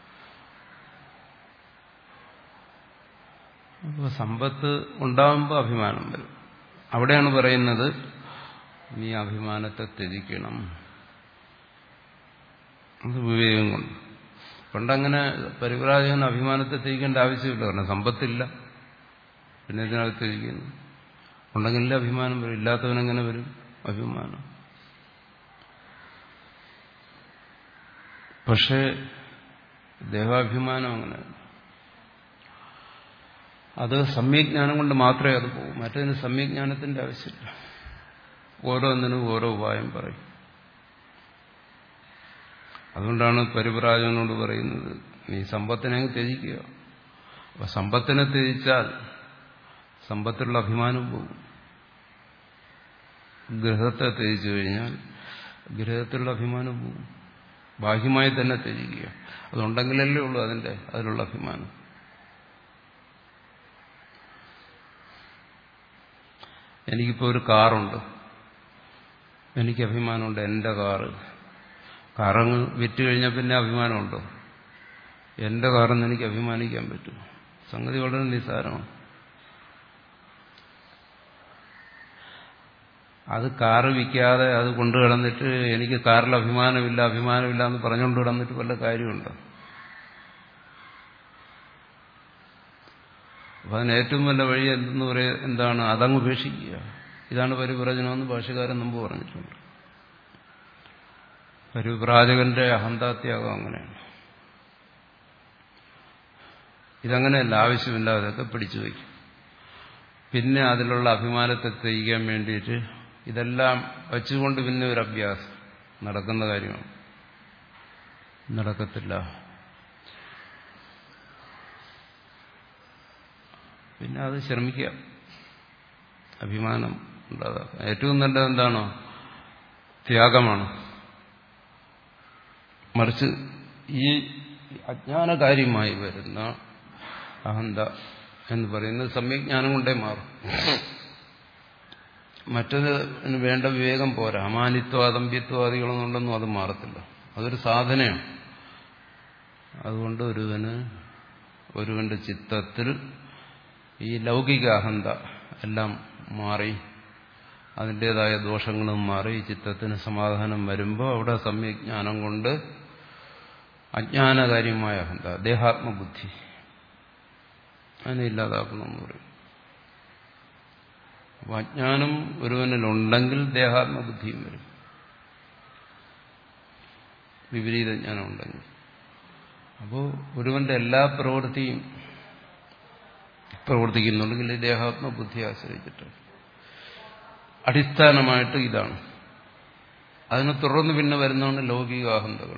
അപ്പോൾ സമ്പത്ത് ഉണ്ടാകുമ്പോൾ അഭിമാനം വരും. അവിടെയാണ് പറയുന്നത് നീ അഭിമാനത്തെ ത്യജിക്കണം. അത് വിവേകം കൊണ്ട്. പണ്ടങ്ങനെ പരിവ്രാജകൻ അഭിമാനത്തെ ത്യജിക്കേണ്ട ആവശ്യമില്ല. കാരണം സമ്പത്തില്ല, പിന്നെ ഇതിനകത്ത് ത്യജിക്കുന്നു. ഉണ്ടെങ്കിലേ അഭിമാനം വരും. ഇല്ലാത്തവനെങ്ങനെ വരും അഭിമാനം? പക്ഷേ ദേഹാഭിമാനം അങ്ങനെ, അത് സമ്യജ്ഞാനം കൊണ്ട് മാത്രമേ അത് പോകും. മറ്റതിന് സമ്യജ്ഞാനത്തിന്റെ ആവശ്യമില്ല. ഓരോന്നിനും ഓരോ ഉപായം പറയും. അതുകൊണ്ടാണ് പരിവ്രാജകനോട് പറയുന്നത്, നീ സമ്പത്തിനെ ത്യജിക്കുക. അപ്പൊ സമ്പത്തിനെ ത്യജിച്ചാൽ സമ്പത്തിലുള്ള അഭിമാനം പോകും. ഗൃഹത്തെ ത്യജിച്ചു കഴിഞ്ഞാൽ ഗൃഹത്തിലുള്ള അഭിമാനം പോകും. ബാഹ്യമായി തന്നെ ത്യജിക്കുക. അതുണ്ടെങ്കിലല്ലേ ഉള്ളൂ അതിന്റെ അതിലുള്ള അഭിമാനം. എനിക്കിപ്പോൾ ഒരു കാറുണ്ട്, എനിക്ക് അഭിമാനമുണ്ട്. എൻ്റെ കാറ് കാറങ്ങ് വിറ്റ് കഴിഞ്ഞാൽ പിന്നെ അഭിമാനമുണ്ടോ? എൻ്റെ കാറെന്ന് എനിക്ക് അഭിമാനിക്കാൻ പറ്റും? സംഗതി വളരെ നിസ്സാരമാണ്. അത് കാറ് വിൽക്കാതെ അത് കൊണ്ടു കിടന്നിട്ട് എനിക്ക് കാറിൽ അഭിമാനമില്ല അഭിമാനമില്ല എന്ന് പറഞ്ഞുകൊണ്ട് കിടന്നിട്ട് വല്ല കാര്യമുണ്ടോ? അപ്പൊ അതിന് ഏറ്റവും നല്ല വഴി എന്തെന്ന് പറയുക എന്താണ്? അതങ്ങ് ഉപേക്ഷിക്കുക. ഇതാണ് പരിവ്രജനമെന്ന് ഭാഷ്യകാരൻ മുമ്പ് പറഞ്ഞിട്ടുണ്ട്. പരിവ്രാജകന്റെ അഹന്താത്യാഗം അങ്ങനെയാണ്. ഇതങ്ങനെയല്ല, ആവശ്യമില്ലാതൊക്കെ പിടിച്ചു വയ്ക്കും. പിന്നെ അതിലുള്ള അഭിമാനത്തെ ത്യജിക്കാൻ വേണ്ടിയിട്ട് ഇതെല്ലാം വച്ചുകൊണ്ട് പിന്നെ ഒരു അഭ്യാസം നടക്കുന്ന കാര്യമാണ്. നടക്കത്തില്ല. പിന്നെ അത് ശ്രമിക്കുക, അഭിമാനം ഉണ്ടാകാം. ഏറ്റവും നല്ലത് എന്താണോ? ത്യാഗമാണ്. മറിച്ച് ഈ അജ്ഞാനകാര്യമായി വരുന്ന അഹന്ത എന്ന് പറയുന്നത് സമ്യജ്ഞാനം കൊണ്ടേ മാറും. മറ്റതിന് വേണ്ട വിവേകം പോരാ. അമാനിത്വ അതമ്പ്യത്വാദികളൊന്നുണ്ടെന്നും അത് മാറത്തില്ല. അതൊരു സാധനയാണ്. അതുകൊണ്ട് ഒരുവന് ഒരുവന്റെ ചിത്തത്തിൽ ഈ ലൗകിക അഹന്ത എല്ലാം മാറി, അതിൻ്റെതായ ദോഷങ്ങളും മാറി ചിത്തത്തിന് സമാധാനം വരുമ്പോൾ അവിടെ സമ്യജ്ഞാനം കൊണ്ട് അജ്ഞാനകാര്യമായ അഹന്ത, ദേഹാത്മബുദ്ധി, അതിനെ ഇല്ലാതാക്കണമെന്ന് പറയും. അപ്പോൾ അജ്ഞാനം ഒരുവനിലുണ്ടെങ്കിൽ ദേഹാത്മബുദ്ധിയും വരും, വിപരീത ജ്ഞാനം ഉണ്ടെങ്കിൽ. അപ്പോൾ ഒരുവന്റെ എല്ലാ പ്രവൃത്തിയും പ്രവർത്തിക്കുന്നുണ്ടെങ്കിൽ ദേഹാത്മബുദ്ധിയെ ആശ്രയിച്ചിട്ട് അടിസ്ഥാനമായിട്ട് ഇതാണ്. അതിനെ തുടർന്ന് പിന്നെ വരുന്നതാണ് ലൗകികാഹന്തകൾ.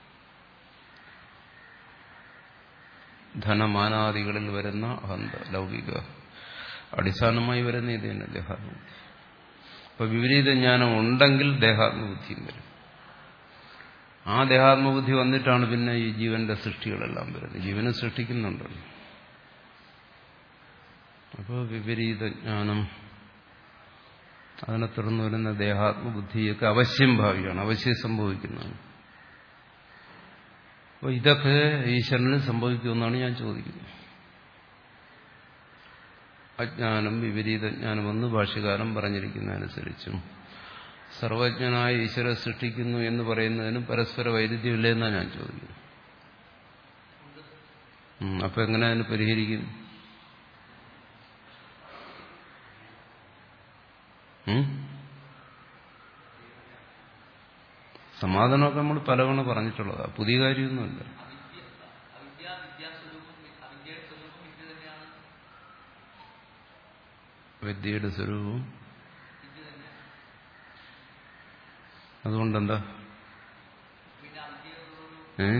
ധനമാനാദികളിൽ വരുന്ന അഹന്ത, ലൗകിക അടിസ്ഥാനമായി വരുന്ന ഇത് തന്നെ ദേഹാത്മബുദ്ധി. അപ്പൊ വിപരീത ജ്ഞാനം ഉണ്ടെങ്കിൽ ദേഹാത്മബുദ്ധിയും വരും. ആ ദേഹാത്മബുദ്ധി വന്നിട്ടാണ് പിന്നെ ഈ ജീവന്റെ സൃഷ്ടികളെല്ലാം വരുന്നത്. ജീവനെ സൃഷ്ടിക്കുന്നുണ്ടല്ലോ. അപ്പോൾ വിപരീത ജ്ഞാനം, അതിനെ തുടർന്ന് വരുന്ന ദേഹാത്മബുദ്ധിയൊക്കെ അവശ്യം ഭാവിയാണ്, അവശ്യം സംഭവിക്കുന്നതാണ്. അപ്പോൾ ഇതൊക്കെ ഈശ്വരന് സംഭവിക്കുമെന്നാണ് ഞാൻ ചോദിക്കുന്നത്. അജ്ഞാനം വിപരീത ജ്ഞാനമെന്ന് ഭാഷ്യകാരൻ പറഞ്ഞിരിക്കുന്നതനുസരിച്ചും സർവജ്ഞനായ ഈശ്വര സൃഷ്ടിക്കുന്നു എന്ന് പറയുന്നതിനും പരസ്പര വൈരുദ്ധ്യമില്ലേ എന്നാണ് ഞാൻ ചോദിക്കുന്നത്. അപ്പൊ എങ്ങനെ അതിന് പരിഹരിക്കും? സമാധാനമൊക്കെ നമ്മൾ പലവണ പറഞ്ഞിട്ടുള്ളതാ, പുതിയ കാര്യമൊന്നുമില്ല. വിദ്യയുടെ സ്വരൂപവും അതുകൊണ്ടെന്താ? ഏ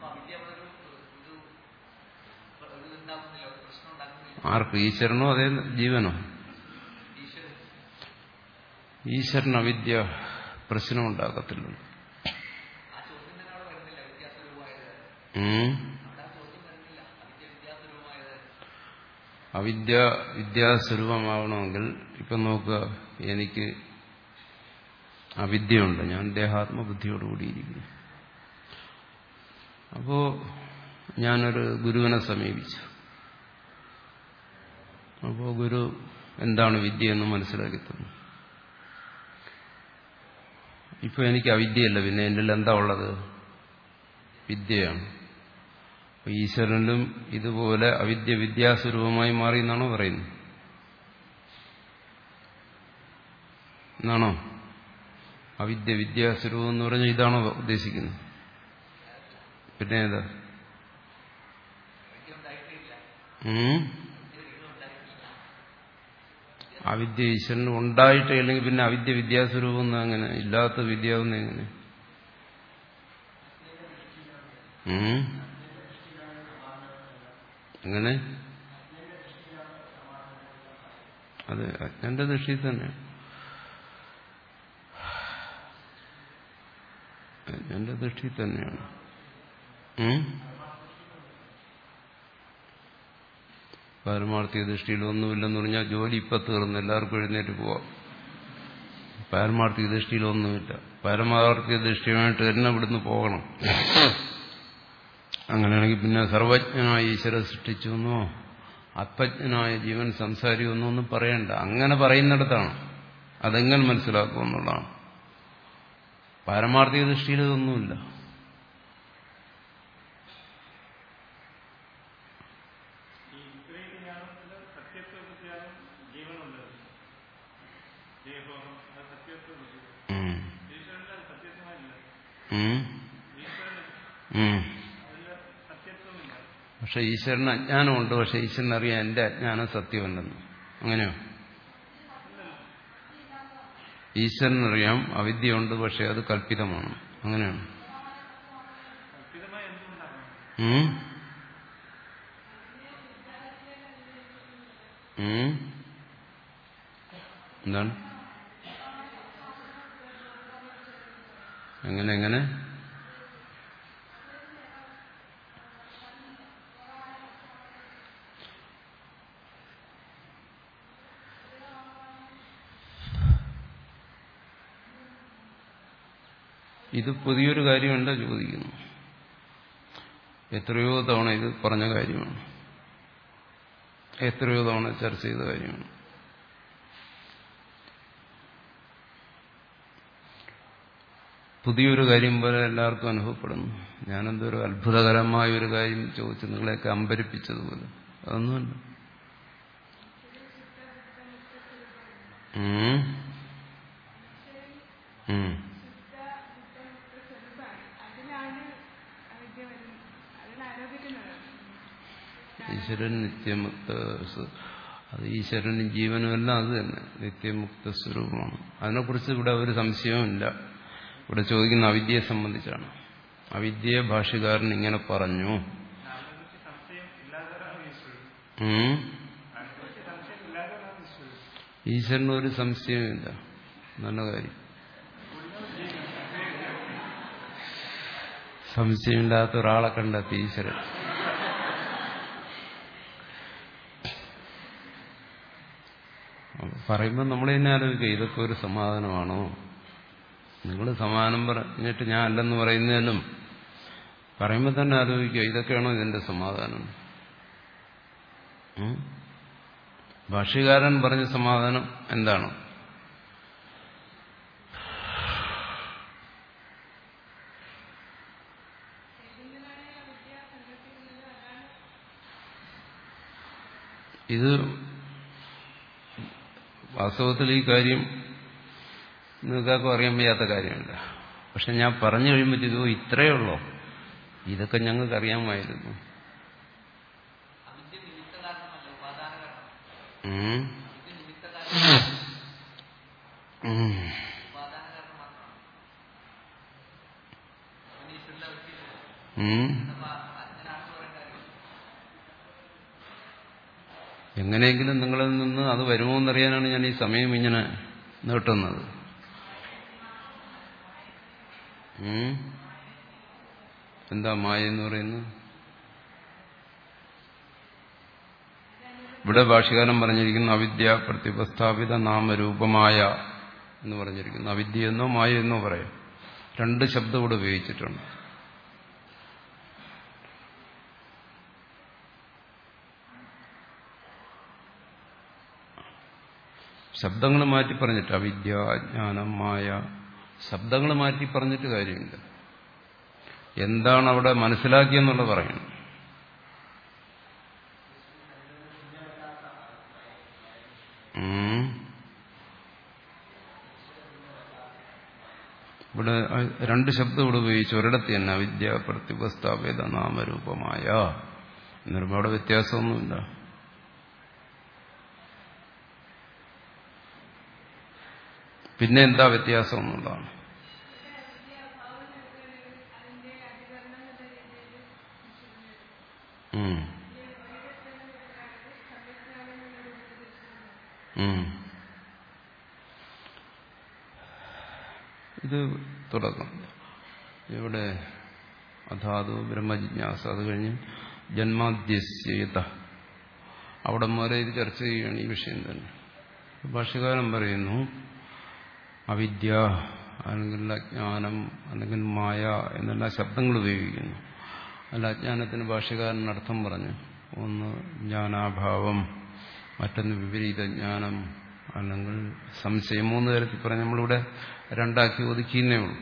ആർക്ക്? ഈശ്വരനോ അതേ ജീവനോ? ഈശ്വരൻ അവിദ്യ പ്രശ്നം ഉണ്ടാക്കത്തില്ല. അവിദ്യ വിദ്യാസ്വരൂപമാവണമെങ്കിൽ ഇപ്പം നോക്കുക, എനിക്ക് അവിദ്യയുണ്ട്, ഞാൻ ദേഹാത്മബുദ്ധിയോടുകൂടിയിരിക്കുന്നു. അപ്പോ ഞാനൊരു ഗുരുവിനെ സമീപിച്ചു. അപ്പോൾ ഗുരു എന്താണ് വിദ്യയെന്ന് മനസ്സിലാക്കി തന്നു. ഇപ്പൊ എനിക്ക് അവിദ്യയല്ല, പിന്നെ എന്നിൽ എന്താ ഉള്ളത്? വിദ്യയാണ്. അപ്പൊ ഈശ്വരനിലും ഇതുപോലെ അവിദ്യ വിദ്യാസ്വരൂപമായി മാറി എന്നാണോ പറയുന്നത്? എന്നാണോ? അവിദ്യ വിദ്യാസ്വരൂപം എന്ന് പറഞ്ഞാൽ ഇതാണോ ഉദ്ദേശിക്കുന്നത്? പിന്നെ ഏതാ? അവിദ്യ ഈശ്വരന് ഉണ്ടായിട്ടേ, അല്ലെങ്കിൽ പിന്നെ അവിദ്യ വിദ്യാസ്വരൂപം അങ്ങനെ ഇല്ലാത്ത വിദ്യാവുന്ന എങ്ങനെ? അങ്ങനെ അത് അജ്ഞന്റെ ദൃഷ്ടിയിൽ തന്നെ അജ്ഞന്റെ ദൃഷ്ടിയിൽ തന്നെയാണ്. പാരമാർത്ഥിക ദൃഷ്ടിയിൽ ഒന്നുമില്ലെന്ന് പറഞ്ഞാൽ ജോലി ഇപ്പം തീർന്നു, എല്ലാവർക്കും എഴുന്നേറ്റ് പോവാം. പാരമാർത്ഥിക ദൃഷ്ടിയിലൊന്നുമില്ല. പാരമാർത്ഥിക ദൃഷ്ടിയുമായിട്ട് തന്നെ ഇവിടുന്ന് പോകണം. അങ്ങനെയാണെങ്കിൽ പിന്നെ സർവജ്ഞനായ ഈശ്വര സൃഷ്ടിച്ചു എന്നോ ആത്മജ്ഞനായ ജീവൻ സംസാരിക്കുമെന്നോ ഒന്നും പറയണ്ട. അങ്ങനെ പറയുന്നിടത്താണ് അതെങ്ങനെ മനസ്സിലാക്കുമെന്നുള്ളതാണ്. പാരമാർത്ഥിക ദൃഷ്ടിയിൽ ഇതൊന്നുമില്ല. പക്ഷെ ഈശ്വരന് അജ്ഞാനമുണ്ട്. പക്ഷെ ഈശ്വരനറിയാം എന്റെ അജ്ഞാനം സത്യമല്ലെന്ന്. അങ്ങനെയോ? ഈശ്വരനറിയാം അവിദ്യയുണ്ട്, പക്ഷെ അത് കല്പിതമാണ്. അങ്ങനെയാണ്. എന്താണ്? എങ്ങനെ എങ്ങനെ ഇത് പുതിയൊരു കാര്യമല്ല ചോദിക്കുന്നു. എത്രയോ തവണ ഇത് പറഞ്ഞ കാര്യമാണ്, എത്രയോ തവണ ചർച്ച ചെയ്ത കാര്യമാണ്. പുതിയൊരു കാര്യം പോലെ എല്ലാവർക്കും അനുഭവപ്പെടുന്നു. ഞാനെന്തൊരു അത്ഭുതകരമായ ഒരു കാര്യം ചോദിച്ചു നിങ്ങളെയൊക്കെ അമ്പരിപ്പിച്ചതുപോലെ. അതൊന്നുമല്ല. ഈശ്വരൻ നിത്യമുക്ത, അത് ഈശ്വരനും ജീവനും എല്ലാം അത് തന്നെ നിത്യമുക്ത സ്വരൂപമാണ്. അതിനെക്കുറിച്ച് ഇവിടെ ഒരു സംശയവുമില്ല. ഇവിടെ ചോദിക്കുന്ന അവിദ്യയെ സംബന്ധിച്ചാണ്. അവിദ്യയെ ഭാഷ്യകാരൻ ഇങ്ങനെ പറഞ്ഞു. ഈശ്വരന് ഒരു സംശയമില്ല. നല്ല കാര്യം. സംശയമില്ലാത്ത ഒരാളെ കണ്ടെത്തി ഈശ്വരൻ. പറയുമ്പോൾ നമ്മൾ തന്നെ ആലോചിക്കുക, ഇതൊക്കെ ഒരു സമാധാനമാണോ? നിങ്ങൾ സമാധാനം പറഞ്ഞിട്ട് ഞാൻ അല്ലെന്ന് പറയുന്നതിനും പറയുമ്പോൾ തന്നെ ആലോചിക്കുക, ഇതൊക്കെയാണോ ഇതിന്റെ സമാധാനം? ഭാഷ്യകാരൻ പറഞ്ഞ സമാധാനം എന്താണ്? ഇത് വാസ്തവത്തിൽ ഈ കാര്യം നിങ്ങൾക്കാർക്കും അറിയാൻ വയ്യാത്ത കാര്യമല്ല. പക്ഷെ ഞാൻ പറഞ്ഞു കഴിയുമ്പോൾ ഇത്രയേ ഉള്ളൂ, ഇതൊക്കെ ഞങ്ങൾക്ക് അറിയാമായിരുന്നു. എങ്ങനെയെങ്കിലും നിങ്ങളിൽ നിന്ന് അത് വരുമോ എന്നറിയാനാണ് ഞാൻ ഈ സമയം ഇങ്ങനെ നീട്ടുന്നത്. എന്താ മായ എന്ന് പറയുന്നത്? ഇവിടെ ഭാഷ്യകാരൻ പറഞ്ഞിരിക്കുന്നു അവിദ്യ പ്രത്യുപസ്ഥാപിത നാമരൂപമായ എന്ന് പറഞ്ഞിരിക്കുന്നു. അവിദ്യ എന്നോ മായ എന്നോ പറയാം. രണ്ട് ശബ്ദം ഇവിടെ ഉപയോഗിച്ചിട്ടുണ്ട്. ശബ്ദങ്ങൾ മാറ്റി പറഞ്ഞിട്ട് അവിദ്യ, അജ്ഞാനം, മായ, ശബ്ദങ്ങൾ മാറ്റി പറഞ്ഞിട്ട് കാര്യമില്ല. എന്താണ് അവിടെ മനസ്സിലാക്കിയെന്നുള്ളത് പറയണം. ഇവിടെ രണ്ട് ശബ്ദം ഇവിടെ ഉപയോഗിച്ചു. ഒരിടത്ത് തന്നെ അവിദ്യ പ്രത്യുപസ്ഥാപിത നാമരൂപമായ എന്ന് പറയുമ്പോൾ അവിടെ വ്യത്യാസമൊന്നുമില്ല. പിന്നെ എന്താ വ്യത്യാസം എന്നുള്ളതാണ്. ഇത് തുടക്കം. ഇവിടെ അധാതു ബ്രഹ്മജിജ്ഞാസ, അത് കഴിഞ്ഞ് ജന്മാദ്യസ്യേത, അവിടെ വരെ ഇത് ചർച്ച ചെയ്യുകയാണ് ഈ വിഷയം തന്നെ. ഭാഷ്യകാരൻ പറയുന്നു അവിദ്യ അല്ലെങ്കിൽ അജ്ഞാനം അല്ലെങ്കിൽ മായ എന്നെല്ലാം ശബ്ദങ്ങൾ ഉപയോഗിക്കുന്നു. അല്ല, അജ്ഞാനത്തിന് ഭാഷ്യകാരൻ അർത്ഥം പറഞ്ഞു. ഒന്ന് ജ്ഞാനാഭാവം, മറ്റൊന്ന് വിപരീത ജ്ഞാനം അല്ലെങ്കിൽ സംശയം. മൂന്ന് തരത്തിൽ പറഞ്ഞ് നമ്മളിവിടെ രണ്ടാക്കി ഒതുക്കിയെന്നേ ഉള്ളൂ.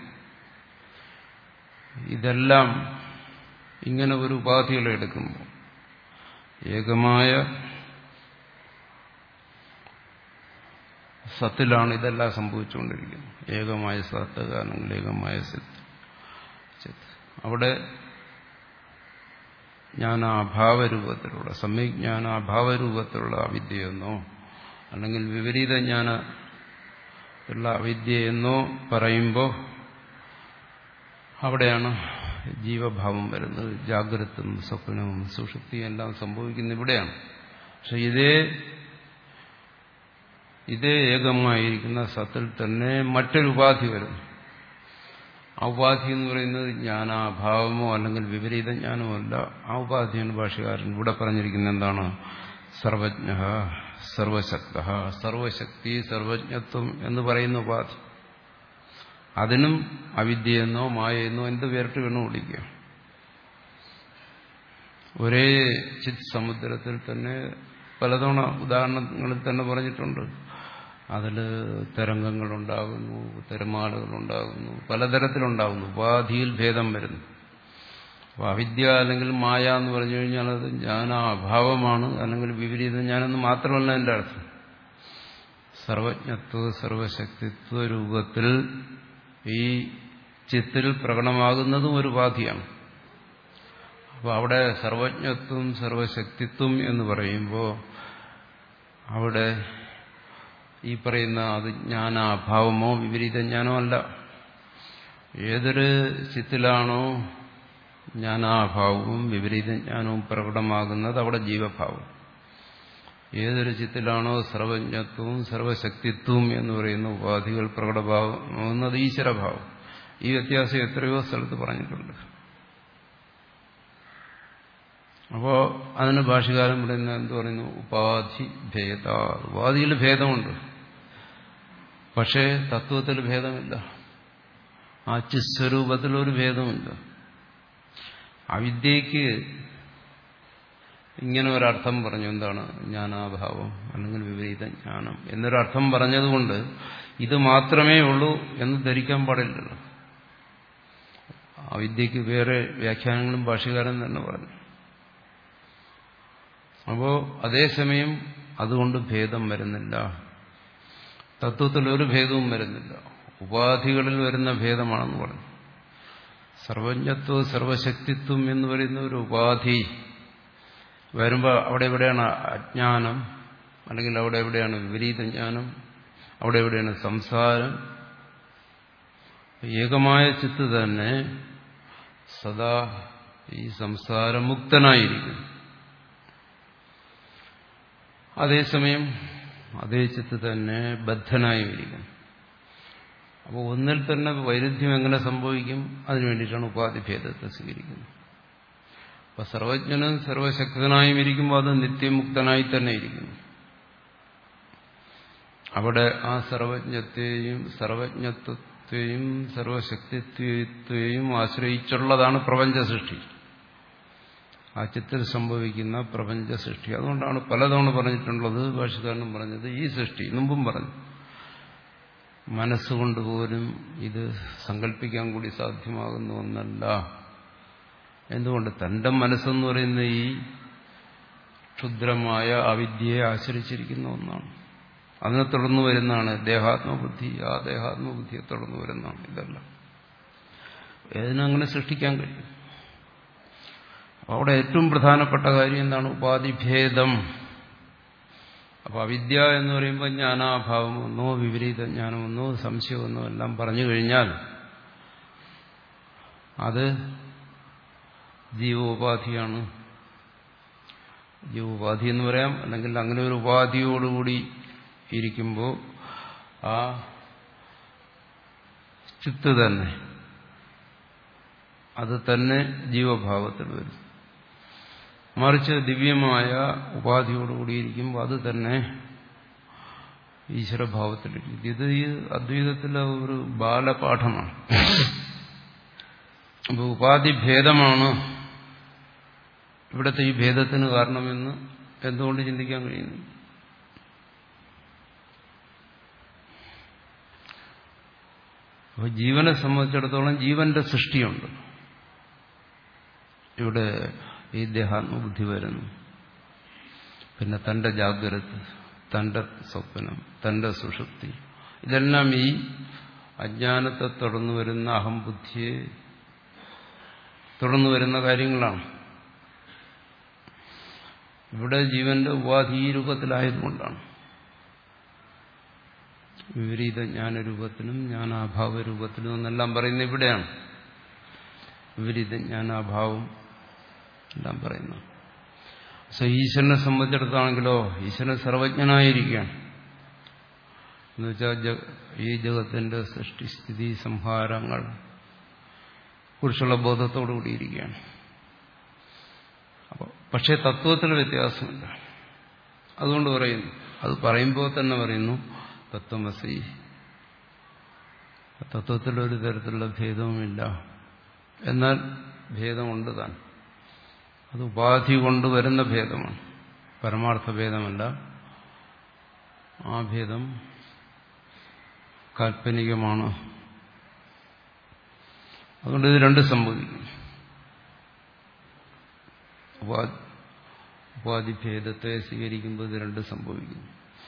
ഇതെല്ലാം ഇങ്ങനെ ഒരു ഉപാധികളെ എടുക്കുമ്പോൾ ഏകമായ സത്തിലാണ് ഇതെല്ലാം സംഭവിച്ചുകൊണ്ടിരിക്കുന്നത്. ഏകമായ സത്ത് അല്ലെങ്കിൽ ഏകമായ സത്ത്. അവിടെ ജ്ഞാനാഭാവരൂപത്തിലുള്ള സമ്യക് ജ്ഞാനാഭാവരൂപത്തിലുള്ള അവിദ്യയെന്നോ അല്ലെങ്കിൽ വിപരീത ജ്ഞാന ഉള്ള അവിദ്യയെന്നോ പറയുമ്പോൾ അവിടെയാണ് ജീവഭാവം വരുന്നത്. ജാഗ്രതും സ്വപ്നവും സുഷുപ്തിയും എല്ലാം സംഭവിക്കുന്ന ഇവിടെയാണ്. പക്ഷെ ഇതേ ഇതേ ഏകമായിരിക്കുന്ന സത്തിൽ തന്നെ മറ്റൊരു ഉപാധി വരുന്നു. ആ ഉപാധി എന്ന് പറയുന്നത് ജ്ഞാനാഭാവമോ അല്ലെങ്കിൽ വിപരീത ജ്ഞാനമോ അല്ല. ആ ഉപാധിയാണ് ഭാഷ്യകാരൻ ഇവിടെ പറഞ്ഞിരിക്കുന്നത്. എന്താണ്? സർവജ്ഞ, സർവശക്ത, സർവശക്തി, സർവജ്ഞത്വം എന്ന് പറയുന്ന ഉപാധി. അതിനും അവിദ്യയെന്നോ മായയെന്നോ എന്ത് പേരിട്ട് വേണം വിളിക്കുക. ഒരേ ചിത് സമുദ്രത്തിൽ തന്നെ പലതവണ ഉദാഹരണങ്ങളിൽ തന്നെ പറഞ്ഞിട്ടുണ്ട്. അതിൽ തരംഗങ്ങളുണ്ടാകുന്നു, തിരമാലകളുണ്ടാകുന്നു, പലതരത്തിലുണ്ടാകുന്നു. ഉപാധിയിൽ ഭേദം വരുന്നു. അപ്പോൾ അവിദ്യ അല്ലെങ്കിൽ മായ എന്ന് പറഞ്ഞു കഴിഞ്ഞാൽ അത് ജ്ഞാനാഭാവമാണ് അല്ലെങ്കിൽ വിപരീത ജ്ഞാനെന്ന് മാത്രമല്ല എൻ്റെ അർത്ഥം. സർവജ്ഞത്വ സർവശക്തിത്വ രൂപത്തിൽ ഈ ചിത്തിൽ പ്രകടമാകുന്നതും ഒരു ഉപാധിയാണ്. അപ്പോൾ അവിടെ സർവജ്ഞത്വം സർവശക്തിത്വം എന്ന് പറയുമ്പോൾ അവിടെ ഈ പറയുന്ന അത് ജ്ഞാനാഭാവമോ വിപരീത ജ്ഞാനമോ അല്ല. ഏതൊരു ചിത്തിലാണോ ജ്ഞാനാഭാവവും വിപരീത ജ്ഞാനവും പ്രകടമാകുന്നത് അവിടെ ജീവഭാവം. ഏതൊരു ചിത്തിലാണോ സർവജ്ഞത്വവും സർവശക്തിത്വവും എന്ന് പറയുന്ന ഉപാധികൾ പ്രകടമാകുന്നത് ഈശ്വരഭാവം. ഈ വ്യത്യാസം എത്രയോ സ്ഥലത്ത് പറഞ്ഞിട്ടുണ്ട്. അപ്പോൾ അതിന് ഭാഷ്യകാരൻ പറയുന്ന എന്ത് പറയുന്നു? ഉപാധി ഭേദ. ഉപാധിയിൽ ഭേദമുണ്ട്, പക്ഷേ തത്വത്തിൽ ഭേദമില്ല. ആ ചിസ്വരൂപത്തിലൊരു ഭേദമില്ല. അവിദ്യയ്ക്ക് ഇങ്ങനെ ഒരർത്ഥം പറഞ്ഞു. എന്താണ്? ജ്ഞാനാഭാവം അല്ലെങ്കിൽ വിപരീത ജ്ഞാനം എന്നൊരർത്ഥം പറഞ്ഞതുകൊണ്ട് ഇത് മാത്രമേ ഉള്ളൂ എന്ന് ധരിക്കാൻ പാടില്ലല്ലോ. അവിദ്യയ്ക്ക് വേറെ വ്യാഖ്യാനങ്ങളും ഭാഷ്യകാരൻ തന്നെ പറഞ്ഞു. അപ്പോൾ അതേസമയം അതുകൊണ്ട് ഭേദം വരുന്നില്ല. തത്വത്തിലൊരു ഭേദവും വരുന്നില്ല. ഉപാധികളിൽ വരുന്ന ഭേദമാണെന്ന് പറഞ്ഞു. സർവജ്ഞത്വ സർവശക്തിത്വം എന്ന് പറയുന്ന ഒരു ഉപാധി വരുമ്പോൾ അവിടെ എവിടെയാണ് അജ്ഞാനം, അല്ലെങ്കിൽ അവിടെ എവിടെയാണ് വിപരീത ജ്ഞാനം, അവിടെ എവിടെയാണ് സംസാരം. ഏകമായ ചിത്ത് തന്നെ സദാ ഈ സംസാരമുക്തനായിരിക്കും. അതേസമയം അതേ ചിത്ത് തന്നെ ബദ്ധനായിരിക്കും. അപ്പോൾ ഒന്നിൽ തന്നെ വൈരുദ്ധ്യം എങ്ങനെ സംഭവിക്കും? അതിനു വേണ്ടിയിട്ടാണ് ഉപാധിഭേദത്തെ സ്വീകരിക്കുന്നത്. അപ്പോൾ സർവജ്ഞനും സർവശക്തനായും ഇരിക്കുമ്പോൾ അത് നിത്യമുക്തനായി തന്നെ ഇരിക്കുന്നു. അവിടെ ആ സർവജ്ഞത്തെയും സർവജ്ഞത്വത്തെയും സർവശക്തിത്വത്തെയും ആശ്രയിച്ചുള്ളതാണ് പ്രപഞ്ച സൃഷ്ടി. ആ ചിത്തിൽ സംഭവിക്കുന്ന പ്രപഞ്ച സൃഷ്ടി. അതുകൊണ്ടാണ് പലതവണ പറഞ്ഞിട്ടുള്ളത്, ഭാഷ്യകാരനും പറഞ്ഞത്, ഈ സൃഷ്ടി മുമ്പും പറഞ്ഞു, മനസ്സുകൊണ്ട് പോലും ഇത് സങ്കല്പിക്കാൻ കൂടി സാധ്യമാകുന്ന ഒന്നല്ല. എന്തുകൊണ്ട്? തന്റെ മനസ്സെന്ന് പറയുന്ന ഈ ക്ഷുദ്രമായ അവിദ്യയെ ആശ്രയിച്ചിരിക്കുന്ന ഒന്നാണ്. അതിനെ തുടർന്ന് വരുന്നതാണ് ദേഹാത്മബുദ്ധി. ആ ദേഹാത്മബുദ്ധിയെ തുടർന്ന് വരുന്നതാണ് ഇതെല്ലാം. ഏതിനങ്ങനെ സൃഷ്ടിക്കാൻ കഴിയും? അവിടെ ഏറ്റവും പ്രധാനപ്പെട്ട കാര്യം എന്താണ്? ഉപാധിഭേദം. അപ്പൊ അവിദ്യ എന്ന് പറയുമ്പോൾ ജ്ഞാനാഭാവമെന്നോ വിപരീത ജ്ഞാനമെന്നോ സംശയമെന്നോ എല്ലാം പറഞ്ഞു കഴിഞ്ഞാൽ അത് ജീവോപാധിയാണ്. ജീവോപാധി എന്ന് പറയാം, അല്ലെങ്കിൽ അങ്ങനെ ഒരു ഉപാധിയോടുകൂടി ഇരിക്കുമ്പോൾ ആ ചിത്ത് തന്നെ അത് തന്നെ ജീവഭാവത്തിൽ വരും. മറിച്ച് ദിവ്യമായ ഉപാധിയോടുകൂടിയിരിക്കുമ്പോൾ അത് തന്നെ ഈശ്വരഭാവത്തിലിരിക്കും. ഇത് ഈ അദ്വൈതത്തിലെ ഒരു ബാലപാഠമാണ്. അപ്പോൾ ഉപാധിഭേദമാണ് ഇവിടുത്തെ ഈ ഭേദത്തിന് കാരണമെന്ന് എന്തുകൊണ്ട് ചിന്തിക്കാൻ കഴിയുന്നു? അപ്പോൾ ജീവനെ സംബന്ധിച്ചിടത്തോളം ജീവന്റെ സൃഷ്ടിയുണ്ട്. ഇവിടെ ഈ ദേഹാത്മബുദ്ധി വരുന്നു. പിന്നെ തന്റെ ജാഗ്രത, തന്റെ സ്വപ്നം, തന്റെ സുഷുപ്തി, ഇതെല്ലാം ഈ അജ്ഞാനത്തെ തുടർന്നു വരുന്ന അഹംബുദ്ധിയെ തുടർന്നു വരുന്ന കാര്യങ്ങളാണ്. ഇവിടെ ജീവന്റെ ഉപാധി ഈ രൂപത്തിലായതുകൊണ്ടാണ്. വിപരീത ജ്ഞാനരൂപത്തിലും ജ്ഞാനാഭാവരൂപത്തിലും എന്നെല്ലാം പറയുന്നത് ഇവിടെയാണ്. വിപരീത ജ്ഞാനാഭാവം എല്ലാം പറയുന്നു. സോ ഈശ്വരനെ സംബന്ധിച്ചിടത്താണെങ്കിലോ ഈശ്വരൻ സർവജ്ഞനായിരിക്കുകയാണ്. എന്നുവെച്ചാൽ ഈ ജഗത്തിന്റെ സൃഷ്ടിസ്ഥിതി സംഹാരങ്ങൾ കുറിച്ചുള്ള ബോധത്തോടുകൂടിയിരിക്കുകയാണ്. അപ്പോൾ പക്ഷേ തത്വത്തിൽ വ്യത്യാസമില്ല. അതുകൊണ്ട് പറയുന്നു, അത് പറയുമ്പോൾ തന്നെ പറയുന്നു തത്വമസി. തത്വത്തിലൊരു തരത്തിലുള്ള ഭേദവുമില്ല. എന്നാൽ ഭേദമുണ്ട് താൻ. അത് ഉപാധി കൊണ്ടുവരുന്ന ഭേദമാണ്, പരമാർത്ഥ ഭേദമല്ല. ആ ഭേദം കാൽപ്പനികമാണ്. അതുകൊണ്ട് ഇത് രണ്ട് സംഭവിക്കും. ഉപാധിഭേദത്തെ സ്വീകരിക്കുമ്പോൾ ഇത് രണ്ട് സംഭവിക്കുന്നു.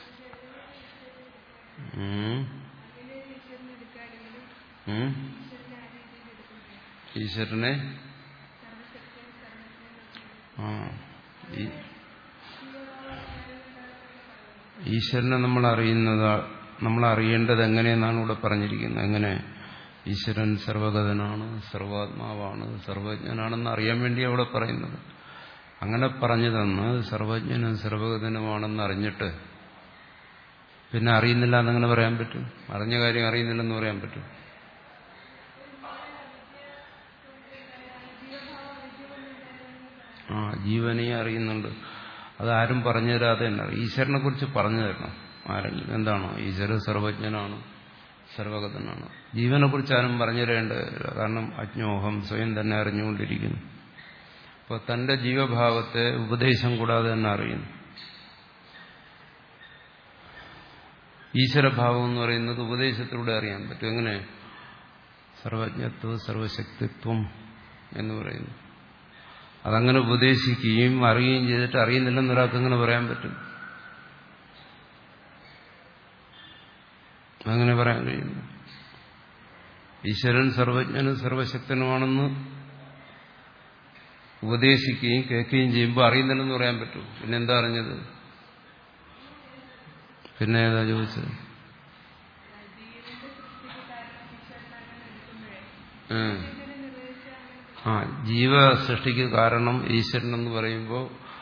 ഈശ്വരനെ ആ ഈശ്വരനെ നമ്മൾ അറിയുന്നത് നമ്മൾ അറിയേണ്ടത് എങ്ങനെയെന്നാണ് ഇവിടെ പറഞ്ഞിരിക്കുന്നത്. എങ്ങനെ? ഈശ്വരൻ സർവഗതനാണ്, സർവാത്മാവാണ്, സർവജ്ഞനാണെന്ന് അറിയാൻ വേണ്ടി അവിടെ പറയുന്നത്. അങ്ങനെ പറഞ്ഞു തന്ന് സർവജ്ഞനും സർവഗതനുമാണെന്ന് അറിഞ്ഞിട്ട് പിന്നെ അറിയുന്നില്ല എന്നങ്ങനെ പറയാൻ പറ്റും? അറിഞ്ഞ കാര്യം അറിയുന്നില്ലെന്ന് പറയാൻ പറ്റും? ആ ജീവനെ അറിയുന്നുണ്ട്. അതാരും പറഞ്ഞു തരാതെ തന്നെ ഈശ്വരനെ കുറിച്ച് പറഞ്ഞു തരണം ആരെങ്കിലും. എന്താണോ? ഈശ്വരൻ സർവജ്ഞനാണ്, സർവഗതനാണ്. ജീവനെ കുറിച്ച് ആരും പറഞ്ഞു തരേണ്ടതില്ല. കാരണം അജ്ഞോഹം സ്വയം തന്നെ അറിഞ്ഞുകൊണ്ടിരിക്കുന്നു. അപ്പോൾ തന്റെ ജീവഭാവത്തെ ഉപദേശം കൂടാതെ തന്നെ അറിയുന്നു. ഈശ്വരഭാവം എന്ന് പറയുന്നത് ഉപദേശത്തിലൂടെ അറിയാൻ പറ്റും. എങ്ങനെ? സർവജ്ഞത്വം സർവശക്തിത്വം എന്ന് പറയുന്നു. അതങ്ങനെ ഉപദേശിക്കുകയും അറിയുകയും ചെയ്തിട്ട് അറിയുന്നില്ലെന്ന് ഒരാൾക്ക് എങ്ങനെ പറയാൻ പറ്റും? അങ്ങനെ പറയാൻ കഴിയുന്നു. ഈശ്വരൻ സർവജ്ഞനും സർവശക്തനുമാണെന്ന് ഉപദേശിക്കുകയും കേൾക്കുകയും ചെയ്യുമ്പോൾ അറിയുന്നില്ലെന്ന് പറയാൻ പറ്റും. പിന്നെ എന്താ അറിഞ്ഞത്? പിന്നെ ഏതാ ചോദിച്ചത്? ആ ജീവ സൃഷ്ടിക്ക് കാരണം ഈശ്വരൻ എന്ന് പറയുമ്പോൾ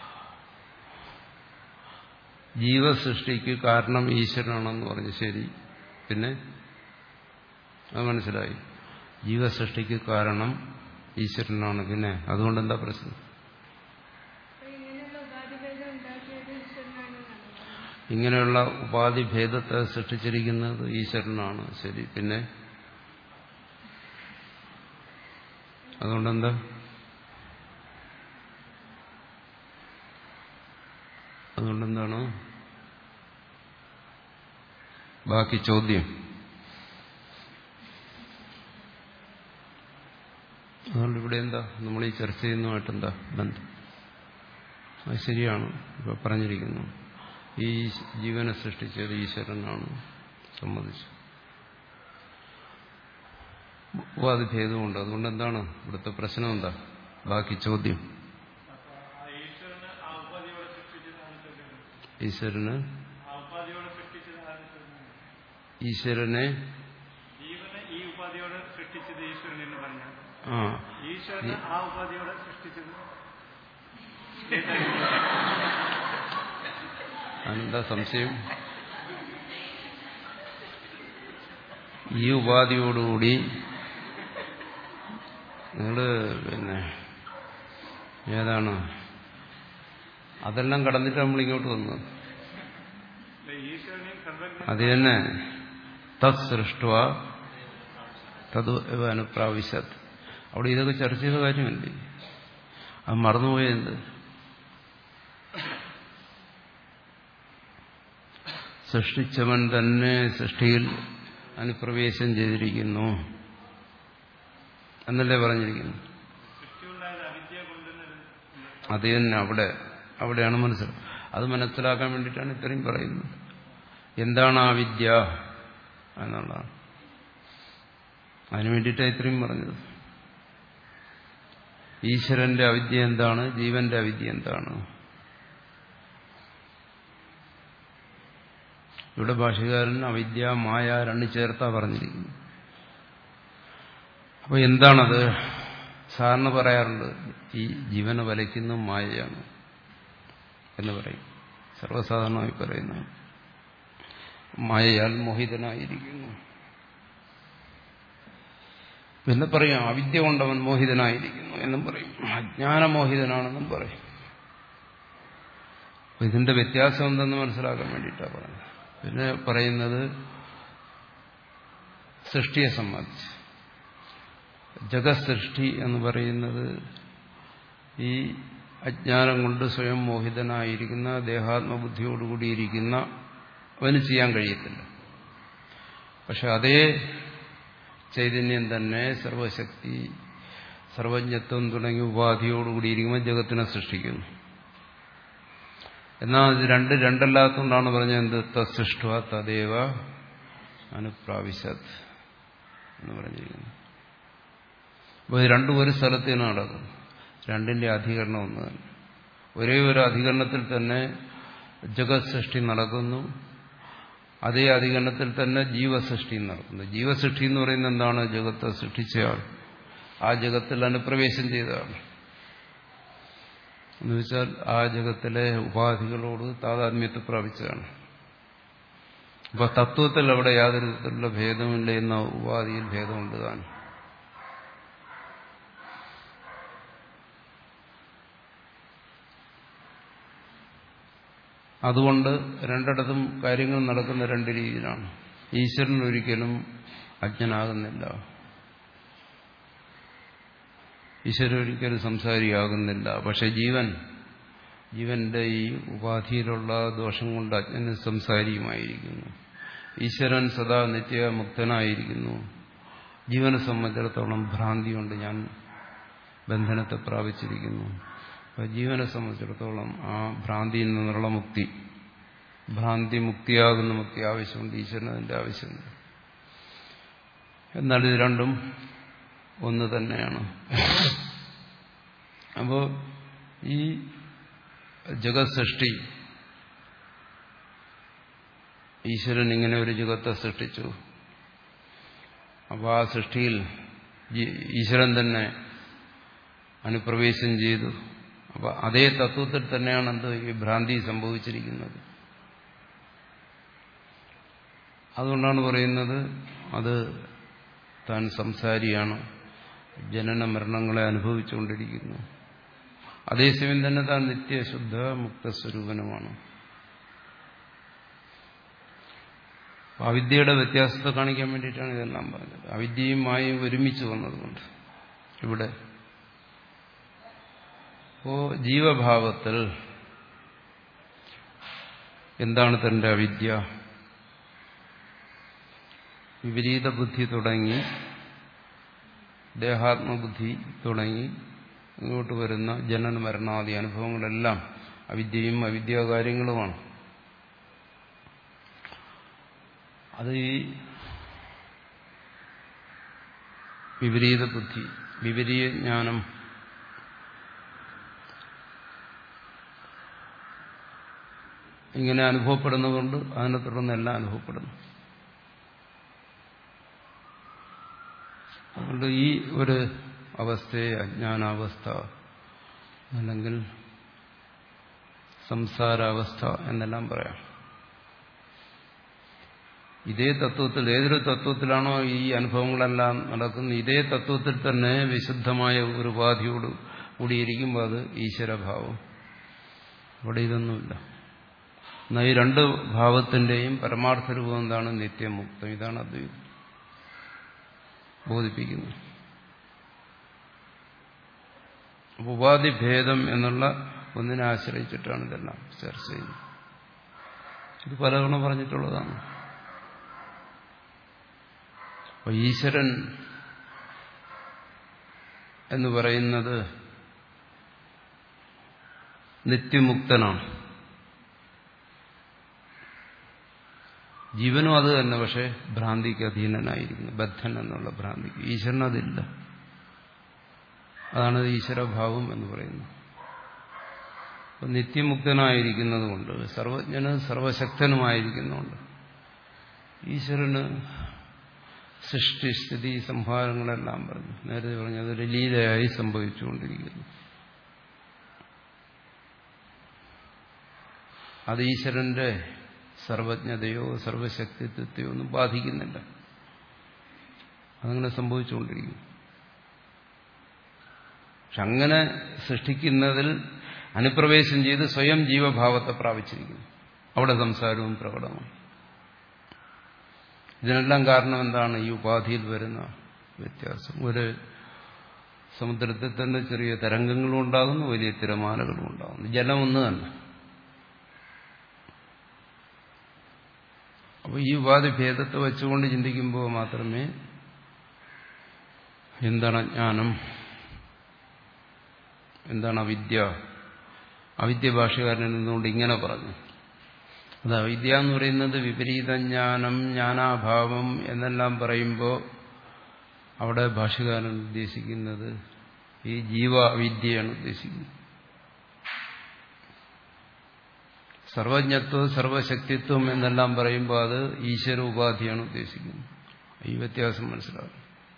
ജീവസൃഷ്ടിക്ക് കാരണം ഈശ്വരനാണെന്ന് പറഞ്ഞു. ശരി, പിന്നെ അത് മനസ്സിലായി. ജീവസൃഷ്ടിക്ക് കാരണം ഈശ്വരനാണ്. പിന്നെ അതുകൊണ്ട് എന്താ പ്രശ്നം? ഇങ്ങനെയുള്ള ഉപാധിഭേദത്തെ സൃഷ്ടിച്ചിരിക്കുന്നത് ഈശ്വരനാണ്. ശരി, പിന്നെ അതുകൊണ്ടെന്താ? അതുകൊണ്ടെന്താണ് ബാക്കി ചോദ്യം? അതുകൊണ്ട് ഇവിടെ എന്താ നമ്മൾ ഈ ചർച്ച ചെയ്യുന്നതുമായിട്ട് എന്താ ബന്ധം? അത് ശരിയാണ്, ഇപ്പൊ പറഞ്ഞിരിക്കുന്നു. ഈ ജീവനെ സൃഷ്ടിച്ചത് ഈശ്വരനാണ്, സമ്മതിച്ചു. ഉപാധി ഭേദമുണ്ട്. അതുകൊണ്ട് എന്താണ് ഇവിടുത്തെ പ്രശ്നം? എന്താ ബാക്കി ചോദ്യം? ഈശ്വരന് ഈശ്വരനെ ആ അതെന്താ സംശയം? ഈ ഉപാധിയോടുകൂടി നിങ്ങള് പിന്നെ ഏതാണ് അതെല്ലാം കടന്നിട്ട് നമ്മൾ ഇങ്ങോട്ട് വന്നത്. അത് തന്നെ തത് സൃഷ്ട തത് അനുപ്രാവശ്യത്. അവിടെ ഇതൊക്കെ ചർച്ച ചെയ്ത കാര്യമല്ലേ? അത് മറന്നുപോയെന്ത്? സൃഷ്ടിച്ചവൻ തന്നെ സൃഷ്ടിയിൽ അനുപ്രവേശം ചെയ്തിരിക്കുന്നു എന്നല്ലേ പറഞ്ഞിരിക്കുന്നു. അത് തന്നെ അവിടെ അവിടെയാണ് മനസ്സിലാക്കുക. അത് മനസ്സിലാക്കാൻ വേണ്ടിയിട്ടാണ് ഇത്രയും പറയുന്നത്. എന്താണ് ആ വിദ്യ എന്നുള്ളതാണ്. അതിനു വേണ്ടിയിട്ടാണ് ഇത്രയും പറഞ്ഞത്. ഈശ്വരന്റെ അവിദ്യ എന്താണ്, ജീവന്റെ അവിദ്യ എന്താണ്? ഇവിടെ ഭാഷകാരൻ അവിദ്യ മായ രണ്ട് ചേർത്താ പറഞ്ഞിരിക്കുന്നു. അപ്പൊ എന്താണത്? സാറിന് പറയാറുണ്ട് ഈ ജീവനെ വലയ്ക്കുന്ന മായയാണ് എന്ന് പറയും. സർവ്വസാധാരണമായി പറയുന്ന മായയാൽ മോഹിതനായിരിക്കുന്നു. പിന്നെ പറയും അവിദ്യ കൊണ്ടവൻ മോഹിതനായിരിക്കുന്നു എന്നും പറയും. അജ്ഞാനമോഹിതനാണെന്നും പറയും. ഇതിന്റെ വ്യത്യാസം എന്തെന്ന് മനസ്സിലാക്കാൻ വേണ്ടിയിട്ടാണ് പറയുന്നത്. പിന്നെ പറയുന്നത് സൃഷ്ടിയെ സംബന്ധിച്ച്. ജഗത് സൃഷ്ടി എന്ന് പറയുന്നത് ഈ അജ്ഞാനം കൊണ്ട് സ്വയം മോഹിതനായിരിക്കുന്ന ദേഹാത്മബുദ്ധിയോടുകൂടിയിരിക്കുന്ന അവന് ചെയ്യാൻ കഴിയത്തില്ല. പക്ഷെ അതേ ചൈതന്യം തന്നെ സർവശക്തി സർവജ്ഞത്വം തുടങ്ങിയ ഉപാധിയോടുകൂടിയിരിക്കുമ്പോൾ ജഗത്തിനെ സൃഷ്ടിക്കുന്നു. എന്നാൽ ഇത് രണ്ട് രണ്ടല്ലാത്തതുകൊണ്ടാണ് പറഞ്ഞത് എന്ത് തത്സൃഷ്ട തദേവ അനുപ്രാവശ്യത് എന്ന് പറഞ്ഞിരിക്കുന്നു. അപ്പോൾ ഇത് രണ്ടും ഒരു സ്ഥലത്ത് തന്നെ നടക്കും. രണ്ടിന്റെ അധികരണം ഒന്ന് തന്നെ. ഒരേ ഒരു അധികരണത്തിൽ തന്നെ ജഗത് സൃഷ്ടി നടക്കുന്നു. അതേ അധികരണത്തിൽ തന്നെ ജീവസൃഷ്ടി നടക്കുന്നു. ജീവസൃഷ്ടി എന്ന് പറയുന്നത് എന്താണ്? ജഗത്തെ സൃഷ്ടിച്ചയാൾ ആ ജഗത്തിൽ അനുപ്രവേശം ചെയ്തതാണ്. എന്നുവെച്ചാൽ ആ ജഗത്തിലെ ഉപാധികളോട് താതാത്മ്യത്തെ പ്രാപിച്ചതാണ്. അപ്പൊ തത്വത്തിൽ അവിടെ യാതൊരു വിധത്തിലുള്ള ഭേദമില്ല എന്ന ഉപാധിയിൽ ഭേദമുണ്ട് താൻ. അതുകൊണ്ട് രണ്ടിടത്തും കാര്യങ്ങൾ നടക്കുന്ന രണ്ട് രീതിയിലാണ്. ഈശ്വരൻ ഒരിക്കലും അജ്ഞനാകുന്നില്ല, ഈശ്വരൻ ഒരിക്കലും സംസാരിയാകുന്നില്ല. പക്ഷെ ജീവൻ ജീവന്റെ ഈ ഉപാധിയിലുള്ള ദോഷം കൊണ്ട് അജ്ഞന് സംസാരിയുമായിരിക്കുന്നു. ഈശ്വരൻ സദാ നിത്യമുക്തനായിരിക്കുന്നു. ജീവനെ സംബന്ധിച്ചിടത്തോളം ഭ്രാന്തിയുണ്ട്, ഞാൻ ബന്ധനത്തെ പ്രാപിച്ചിരിക്കുന്നു. അപ്പൊ ജീവനെ സംബന്ധിച്ചിടത്തോളം ആ ഭ്രാന്തിയിൽ നിന്നുള്ള മുക്തി, ഭ്രാന്തി മുക്തിയാകുന്ന മുക്തി ആവശ്യമുണ്ട്. ഈശ്വരന് അതിന്റെ ആവശ്യമുണ്ട്. എന്നാൽ ഇത് രണ്ടും ഒന്ന് തന്നെയാണ്. അപ്പോ ഈ ജഗത് സൃഷ്ടി, ഈശ്വരൻ ഇങ്ങനെ ഒരു ജഗത്തെ സൃഷ്ടിച്ചു. അപ്പോൾ ആ സൃഷ്ടിയിൽ ഈശ്വരൻ തന്നെ അനുപ്രവേശം ചെയ്തു. അപ്പൊ അതേ തത്വത്തിൽ തന്നെയാണ് എന്ത് ഈ ഭ്രാന്തി സംഭവിച്ചിരിക്കുന്നത്. അതുകൊണ്ടാണ് പറയുന്നത് അത് താൻ സംസാരിയാണ്, ജനന മരണങ്ങളെ അനുഭവിച്ചുകൊണ്ടിരിക്കുന്നു. അതേസമയം തന്നെ താൻ നിത്യശുദ്ധ മുക്തസ്വരൂപനുമാണ്. അവിദ്യയുടെ വ്യത്യാസത്തെ കാണിക്കാൻ വേണ്ടിയിട്ടാണ് ഇതെല്ലാം പറഞ്ഞത്. അവിദ്യയും മായയും ഒരുമിച്ച് വന്നതുകൊണ്ട് ഇവിടെ അപ്പോ ജീവഭാവത്തിൽ എന്താണ് തന്റെ അവിദ്യ? വിപരീത ബുദ്ധി തുടങ്ങി ദേഹാത്മബുദ്ധി തുടങ്ങി ഇങ്ങോട്ട് വരുന്ന ജനന മരണാദി അനുഭവങ്ങളെല്ലാം അവിദ്യയും അവിദ്യാകാര്യങ്ങളുമാണ്. അത് ഈ വിപരീത ബുദ്ധി, വിപരീത ജ്ഞാനം, ഇങ്ങനെ അനുഭവപ്പെടുന്നതുകൊണ്ട് അതിനെ തുടർന്ന് എല്ലാം അനുഭവപ്പെടുന്നു. അതുകൊണ്ട് ഈ ഒരു അവസ്ഥയെ അജ്ഞാനാവസ്ഥ അല്ലെങ്കിൽ സംസാരാവസ്ഥ എന്നെല്ലാം പറയാം. ഇതേ തത്വത്തിൽ, ഏതൊരു തത്വത്തിലാണോ ഈ അനുഭവങ്ങളെല്ലാം നടക്കുന്നത്, ഇതേ തത്വത്തിൽ തന്നെ വിശുദ്ധമായ ഒരു ഉപാധിയോട് കൂടിയിരിക്കുമ്പോൾ അത് ഈശ്വരഭാവം. അവിടെ ഇതൊന്നുമില്ല. എന്നാൽ ഈ രണ്ട് ഭാവത്തിന്റെയും പരമാർത്ഥ രൂപം എന്താണ്? നിത്യമുക്തം. ഇതാണ് അദ്വൈതം ബോധിപ്പിക്കുന്നത്. ഉപാധിഭേദം എന്നുള്ള ഒന്നിനെ ആശ്രയിച്ചിട്ടാണ് ഇതെല്ലാം ചർച്ച ചെയ്യുന്നത്. ഇത് പലതവണ പറഞ്ഞിട്ടുള്ളതാണ്. അപ്പൊ ഈശ്വരൻ എന്ന് പറയുന്നത് നിത്യമുക്തനാണ്. ജീവനും അത് തന്നെ, പക്ഷെ ഭ്രാന്തിക്ക് അധീനനായിരിക്കുന്നു, ബദ്ധൻ എന്നുള്ള ഭ്രാന്തിക്ക്. ഈശ്വരൻ അതില്ല. അതാണ് ഈശ്വരഭാവം എന്ന് പറയുന്നത്. അപ്പം നിത്യമുക്തനായിരിക്കുന്നത് കൊണ്ട്, സർവജ്ഞന് സർവശക്തനുമായിരിക്കുന്നുണ്ട്, ഈശ്വരന് സൃഷ്ടി സ്ഥിതി സംഹാരങ്ങളെല്ലാം പറഞ്ഞു. നേരത്തെ പറഞ്ഞു അതൊരു ലീലയായി സംഭവിച്ചുകൊണ്ടിരിക്കുന്നു. അത് ഈശ്വരന്റെ സർവജ്ഞതയോ സർവശക്തിത്വത്തെയോ ഒന്നും ബാധിക്കുന്നില്ല. അതങ്ങനെ സംഭവിച്ചുകൊണ്ടിരിക്കും. പക്ഷെ അങ്ങനെ സൃഷ്ടിക്കുന്നതിൽ അനുപ്രവേശം ചെയ്ത് സ്വയം ജീവഭാവത്തെ പ്രാപിച്ചിരിക്കുന്നു. അവിടെ സംസാരവും പ്രകടമാണ്. ഇതിനെല്ലാം കാരണം എന്താണ്? ഈ ഉപാധിയിൽ വരുന്ന വ്യത്യാസം. ഒരു സമുദ്രത്തിൽ തന്നെ ചെറിയ തരംഗങ്ങളും ഉണ്ടാകുന്നു, വലിയ തിരമാലകളും ഉണ്ടാകുന്നു. ജലം ഒന്ന് തന്നെ. അപ്പോൾ ഈ ഉപാധി ഭേദത്തെ വെച്ചുകൊണ്ട് ചിന്തിക്കുമ്പോൾ മാത്രമേ എന്താണ് അജ്ഞാനം, എന്താണ് അവിദ്യ. അവിദ്യ ഭാഷകാരനിൽ നിന്നുകൊണ്ട് ഇങ്ങനെ പറഞ്ഞു. അത് അവിദ്യ എന്ന് പറയുന്നത് വിപരീത ജ്ഞാനം, ജ്ഞാനാഭാവം എന്നെല്ലാം പറയുമ്പോൾ അവിടെ ഭാഷകാരൻ ഉദ്ദേശിക്കുന്നത് ഈ ജീവ അവിദ്യയാണ് ഉദ്ദേശിക്കുന്നത്. സർവജ്ഞത്വം സർവശക്തിത്വം എന്നെല്ലാം പറയുമ്പോൾ അത് ഈശ്വര ഉപാധിയാണ് ഉദ്ദേശിക്കുന്നത്. ഈ വ്യത്യാസം മനസ്സിലാകും.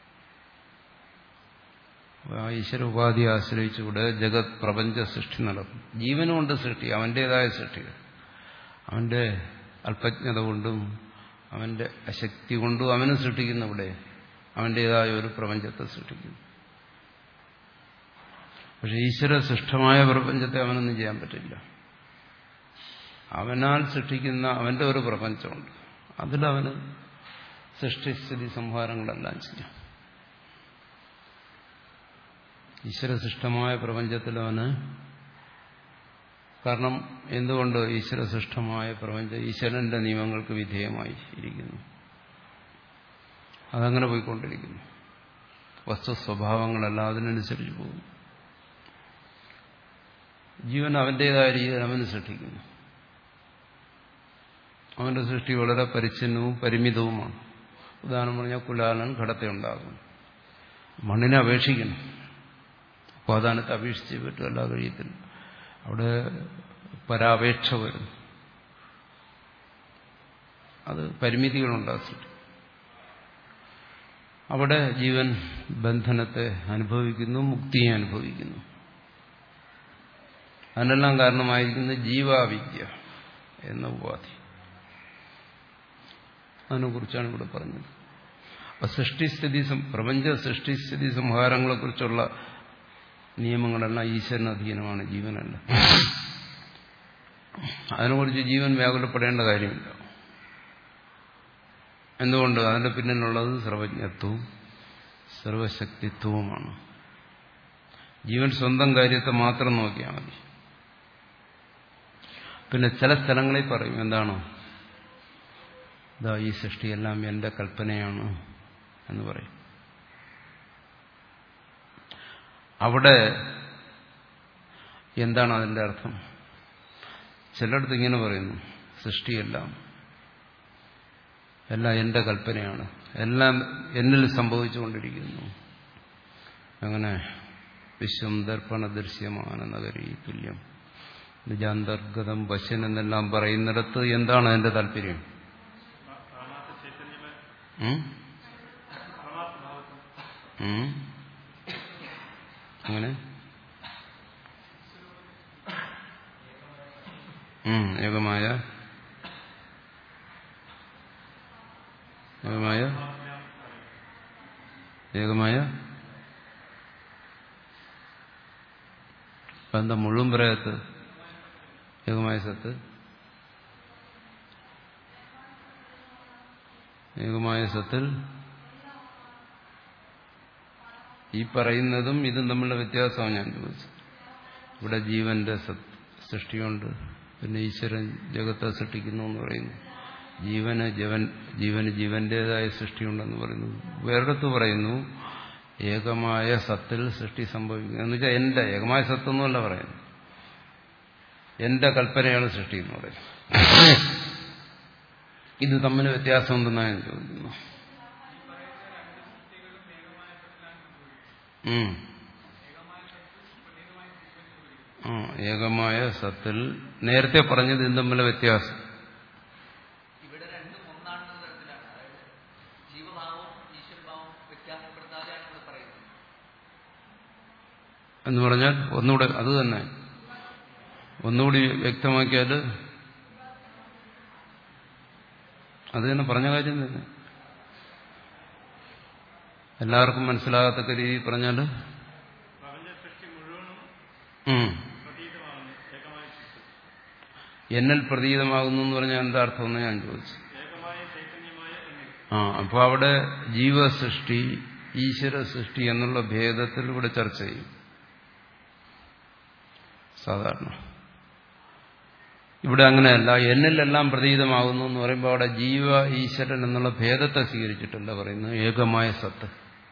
ആ ഈശ്വര ഉപാധിയെ ആശ്രയിച്ചുകൂടെ ജഗത് പ്രപഞ്ച സൃഷ്ടി നടക്കും. ജീവനുകൊണ്ട് സൃഷ്ടി, അവന്റേതായ സൃഷ്ടികൾ. അവന്റെ അല്പജ്ഞത കൊണ്ടും അവന്റെ അശക്തി കൊണ്ടും അവന് സൃഷ്ടിക്കുന്ന ഇവിടെ അവന്റേതായ ഒരു പ്രപഞ്ചത്തെ സൃഷ്ടിക്കുന്നു. പക്ഷെ ഈശ്വര സൃഷ്ടമായ പ്രപഞ്ചത്തെ അവനൊന്നും ചെയ്യാൻ പറ്റില്ല. അവനാൽ സൃഷ്ടിക്കുന്ന അവന്റെ ഒരു പ്രപഞ്ചമുണ്ട്. അതിലവന് സൃഷ്ടിസ്ഥിതി സംഹാരങ്ങളെല്ലാം ചെയ്യാം. ഈശ്വരസൃഷ്ടമായ പ്രപഞ്ചത്തിൽ അവന്, കാരണം എന്തുകൊണ്ട് ഈശ്വരസൃഷ്ടമായ പ്രപഞ്ചം ഈശ്വരന്റെ നിയമങ്ങൾക്ക് വിധേയമായി ഇരിക്കുന്നു. അതങ്ങനെ പോയിക്കൊണ്ടിരിക്കുന്നു. വസ്തു സ്വഭാവങ്ങളെല്ലാം അതിനനുസരിച്ച് പോകുന്നു. ജീവൻ അവന്റേതായ രീതിയിൽ അവന് സൃഷ്ടിക്കുന്നു. അവന്റെ സൃഷ്ടി വളരെ പരിച്ഛിന്നവും പരിമിതവുമാണ്. ഉദാഹരണം പറഞ്ഞാൽ കുലാലൻ ഘടത്തെ ഉണ്ടാകും. മണ്ണിനെ അപേക്ഷിക്കണം. ഉപാദാനത്തെ അപേക്ഷിച്ച് പറ്റുമല്ല, കഴിയത്തില്ല. അവിടെ പരാപേക്ഷ വരും. അത് പരിമിതികളുണ്ടാകും. അവിടെ ജീവൻ ബന്ധനത്തെ അനുഭവിക്കുന്നു, മുക്തിയെ അനുഭവിക്കുന്നു. അതിനെല്ലാം കാരണമായിരിക്കുന്നത് ജീവാവിദ്യ എന്ന ഉപാധി. അതിനെക്കുറിച്ചാണ് ഇവിടെ പറഞ്ഞത്. അപ്പൊ സൃഷ്ടിസ്ഥിതി, പ്രപഞ്ച സൃഷ്ടിസ്ഥിതി സംഹാരങ്ങളെക്കുറിച്ചുള്ള നിയമങ്ങളെല്ലാം ഈശ്വരന് അധീനമാണ്, ജീവനല്ല. അതിനെക്കുറിച്ച് ജീവൻ വ്യാകുലപ്പെടേണ്ട കാര്യമില്ല. എന്തുകൊണ്ട്? അതിന്റെ പിന്നിലുള്ളത് സർവജ്ഞത്വവും സർവശക്തിത്വവുമാണ്. ജീവൻ സ്വന്തം കാര്യത്തെ മാത്രം നോക്കിയാൽ മതി. പിന്നെ ചില സ്ഥലങ്ങളിൽ പറയും എന്താണ്, ഇതാ ഈ സൃഷ്ടിയെല്ലാം എന്റെ കൽപ്പനയാണ് എന്ന് പറയും. അവിടെ എന്താണ് അതിന്റെ അർത്ഥം? ചിലയിടത്ത് ഇങ്ങനെ പറയുന്നു, സൃഷ്ടിയെല്ലാം എല്ലാം എന്റെ കൽപ്പനയാണ്, എല്ലാം എന്നിൽ സംഭവിച്ചുകൊണ്ടിരിക്കുന്നു. അങ്ങനെ വിശ്വം ദർപ്പണ ദൃശ്യമാന നഗരീ തുല്യം നിജാന്തർഗതം പശ്യൻ എന്നെല്ലാം പറയുന്നിടത്ത് എന്താണ് അതിന്റെ താല്പര്യം? അങ്ങനെ ഏകമായ ഏകമായ എന്താ മുഴുവൻ പറയാത്ത ഏകമായ സത്ത് ഏകമായ സത്തിൽ ഈ പറയുന്നതും ഇതും തമ്മിലുള്ള വ്യത്യാസമാണ് ഞാൻ ചോദിച്ചത്. ഇവിടെ ജീവന്റെ സൃഷ്ടിയുണ്ട്, പിന്നെ ഈശ്വരൻ ജഗത്തെ സൃഷ്ടിക്കുന്നു എന്ന് പറയുന്നു. ജീവന് ജീവൻ ജീവന് ജീവന്റേതായ സൃഷ്ടിയുണ്ടെന്ന് പറയുന്നു. വേറെടുത്ത് പറയുന്നു ഏകമായ സത്തിൽ സൃഷ്ടി സംഭവിക്കുന്നു എന്ന് വെച്ചാൽ എന്റെ ഏകമായ സത്തൊന്നുമല്ല പറയുന്നു, എന്റെ കൽപ്പനയാണ് സൃഷ്ടി എന്ന് പറയുന്നത്. ഇത് തമ്മിൽ വ്യത്യാസം ഉണ്ടെന്നാണ് ഞാൻ ചോദിക്കുന്നു. ആ ഏകമായ സത്തിൽ നേരത്തെ പറഞ്ഞത് ഇത് തമ്മിലെ വ്യത്യാസം എന്ന് പറഞ്ഞാൽ ഒന്നുകൂടെ അത് തന്നെ ഒന്നുകൂടി വ്യക്തമാക്കിയാൽ അത് തന്നെ പറഞ്ഞ കാര്യം തന്നെ എല്ലാവർക്കും മനസ്സിലാകത്തക്ക രീതിയിൽ പറഞ്ഞാൽ എന്നിൽ പ്രതീതമാകുന്നു എന്ന് പറഞ്ഞാൽ എന്താ അർത്ഥമെന്ന് ഞാൻ ചോദിച്ചു. ആ അപ്പൊ അവിടെ ജീവസൃഷ്ടി ഈശ്വര സൃഷ്ടി എന്നുള്ള ഭേദത്തിൽ ഇവിടെ ചർച്ച ചെയ്യും. സാധാരണ ഇവിടെ അങ്ങനെയല്ല. എന്നിലെല്ലാം പ്രതീതമാകുന്നു എന്ന് പറയുമ്പോൾ അവിടെ ജീവ ഈശ്വരൻ എന്നുള്ള ഭേദത്തെ സ്വീകരിച്ചിട്ടല്ല പറയുന്നത്, ഏകമായ സത്ത്.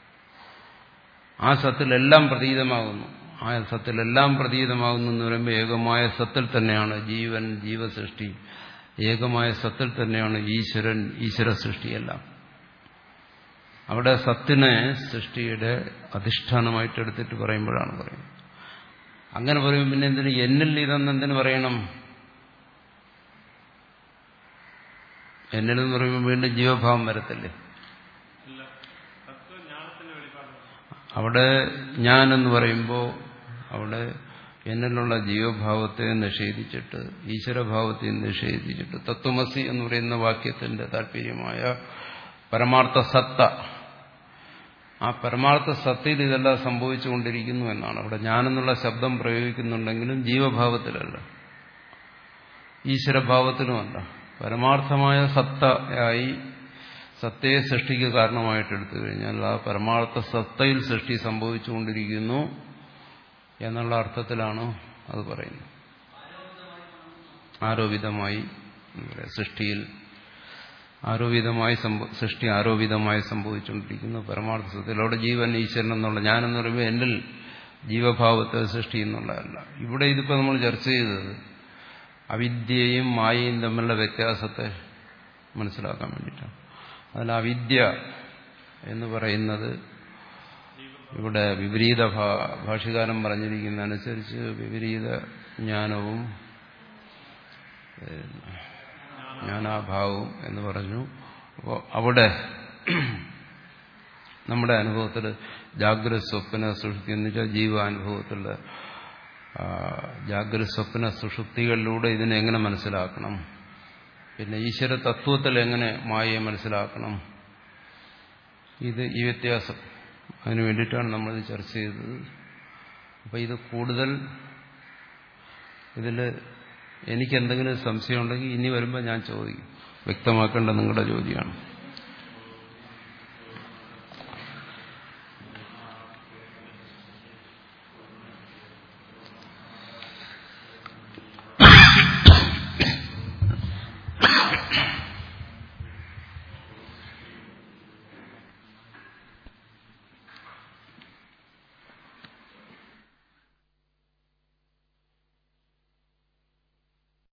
ആ സത്തിലെല്ലാം പ്രതീതമാകുന്നു. ആ സത്തിലെല്ലാം പ്രതീതമാകുന്നു എന്ന് പറയുമ്പോൾ ഏകമായ സത്തിൽ തന്നെയാണ് ജീവൻ ജീവസൃഷ്ടി, ഏകമായ സത്തിൽ തന്നെയാണ് ഈശ്വരൻ ഈശ്വര സൃഷ്ടിയെല്ലാം. അവിടെ സത്തിനെ സൃഷ്ടിയുടെ അധിഷ്ഠാനമായിട്ട് എടുത്തിട്ട് പറയുമ്പോഴാണ് പറയുന്നത്. അങ്ങനെ പറയുമ്പോൾ പിന്നെ എന്തിന് എന്നിൽ ഇതെന്ന് എന്തിനു പറയണം? എന്നിലെന്ന് പറയുമ്പോൾ വീണ്ടും ജീവഭാവം വരത്തില്ലേ? അവിടെ ഞാനെന്ന് പറയുമ്പോൾ അവിടെ എന്നിലുള്ള ജീവഭാവത്തെ നിഷേധിച്ചിട്ട് ഈശ്വരഭാവത്തെ നിഷേധിച്ചിട്ട് തത്വമസി എന്ന് പറയുന്ന വാക്യത്തിന്റെ താല്പര്യമായ പരമാർത്ഥ സത്ത, ആ പരമാർത്ഥ സത്തയിൽ ഇതെല്ലാം സംഭവിച്ചുകൊണ്ടിരിക്കുന്നു എന്നാണ്. അവിടെ ഞാനെന്നുള്ള ശബ്ദം പ്രയോഗിക്കുന്നുണ്ടെങ്കിലും ജീവഭാവത്തിലല്ല, ഈശ്വരഭാവത്തിലുമല്ല, പരമാർത്ഥമായ സത്തയായി സത്തയെ സൃഷ്ടിക്ക് കാരണമായിട്ട് എടുത്തു കഴിഞ്ഞാൽ ആ പരമാർത്ഥ സത്തയിൽ സൃഷ്ടി സംഭവിച്ചുകൊണ്ടിരിക്കുന്നു എന്നുള്ള അർത്ഥത്തിലാണ് അത് പറയുന്നത്. ആരോപിതമായി സൃഷ്ടിയിൽ ആരോപിതമായി സൃഷ്ടി ആരോപിതമായി സംഭവിച്ചുകൊണ്ടിരിക്കുന്നു പരമാർത്ഥ സത്തയിൽ. അവിടെ ജീവൻ ഈശ്വരൻ എന്നുള്ള ഞാനെന്ന് പറയുമ്പോൾ എന്നിൽ ജീവഭാവത്തെ സൃഷ്ടി എന്നുള്ളതല്ല. ഇവിടെ ഇതിപ്പോൾ നമ്മൾ ചർച്ച ചെയ്തത് അവിദ്യയും മായയും തമ്മിലുള്ള വ്യത്യാസത്തെ മനസ്സിലാക്കാൻ വേണ്ടിയിട്ടാണ്. അതിൽ അവിദ്യ എന്ന് പറയുന്നത് ഇവിടെ വിപരീത ഭാഷ്യകാരൻ പറഞ്ഞിരിക്കുന്നതനുസരിച്ച് വിപരീത ജ്ഞാനവും ജ്ഞാനാഭാവവും എന്ന് പറഞ്ഞു. അപ്പോൾ അവിടെ നമ്മുടെ അനുഭവത്തിൽ ജാഗ്രത സ്വപ്ന സുഷുപ്തി എന്ന് വെച്ചാൽ ജീവാനുഭവത്തിലുള്ള ജാഗ്രത സ്വപ്ന സുഷുപ്തികളിലൂടെ ഇതിനെ എങ്ങനെ മനസ്സിലാക്കണം, പിന്നെ ഈശ്വര തത്വത്തിൽ എങ്ങനെ മായയെ മനസ്സിലാക്കണം, ഇത് ഈ വ്യത്യാസം അതിനു വേണ്ടിയിട്ടാണ് നമ്മളിത് ചർച്ച ചെയ്തത്. അപ്പം ഇത് കൂടുതൽ ഇതിൽ എനിക്കെന്തെങ്കിലും സംശയം ഉണ്ടെങ്കിൽ ഇനി വരുമ്പോൾ ഞാൻ ചോദിക്കും, വ്യക്തമാക്കേണ്ട നിങ്ങളുടെ ജോലിയാണ്.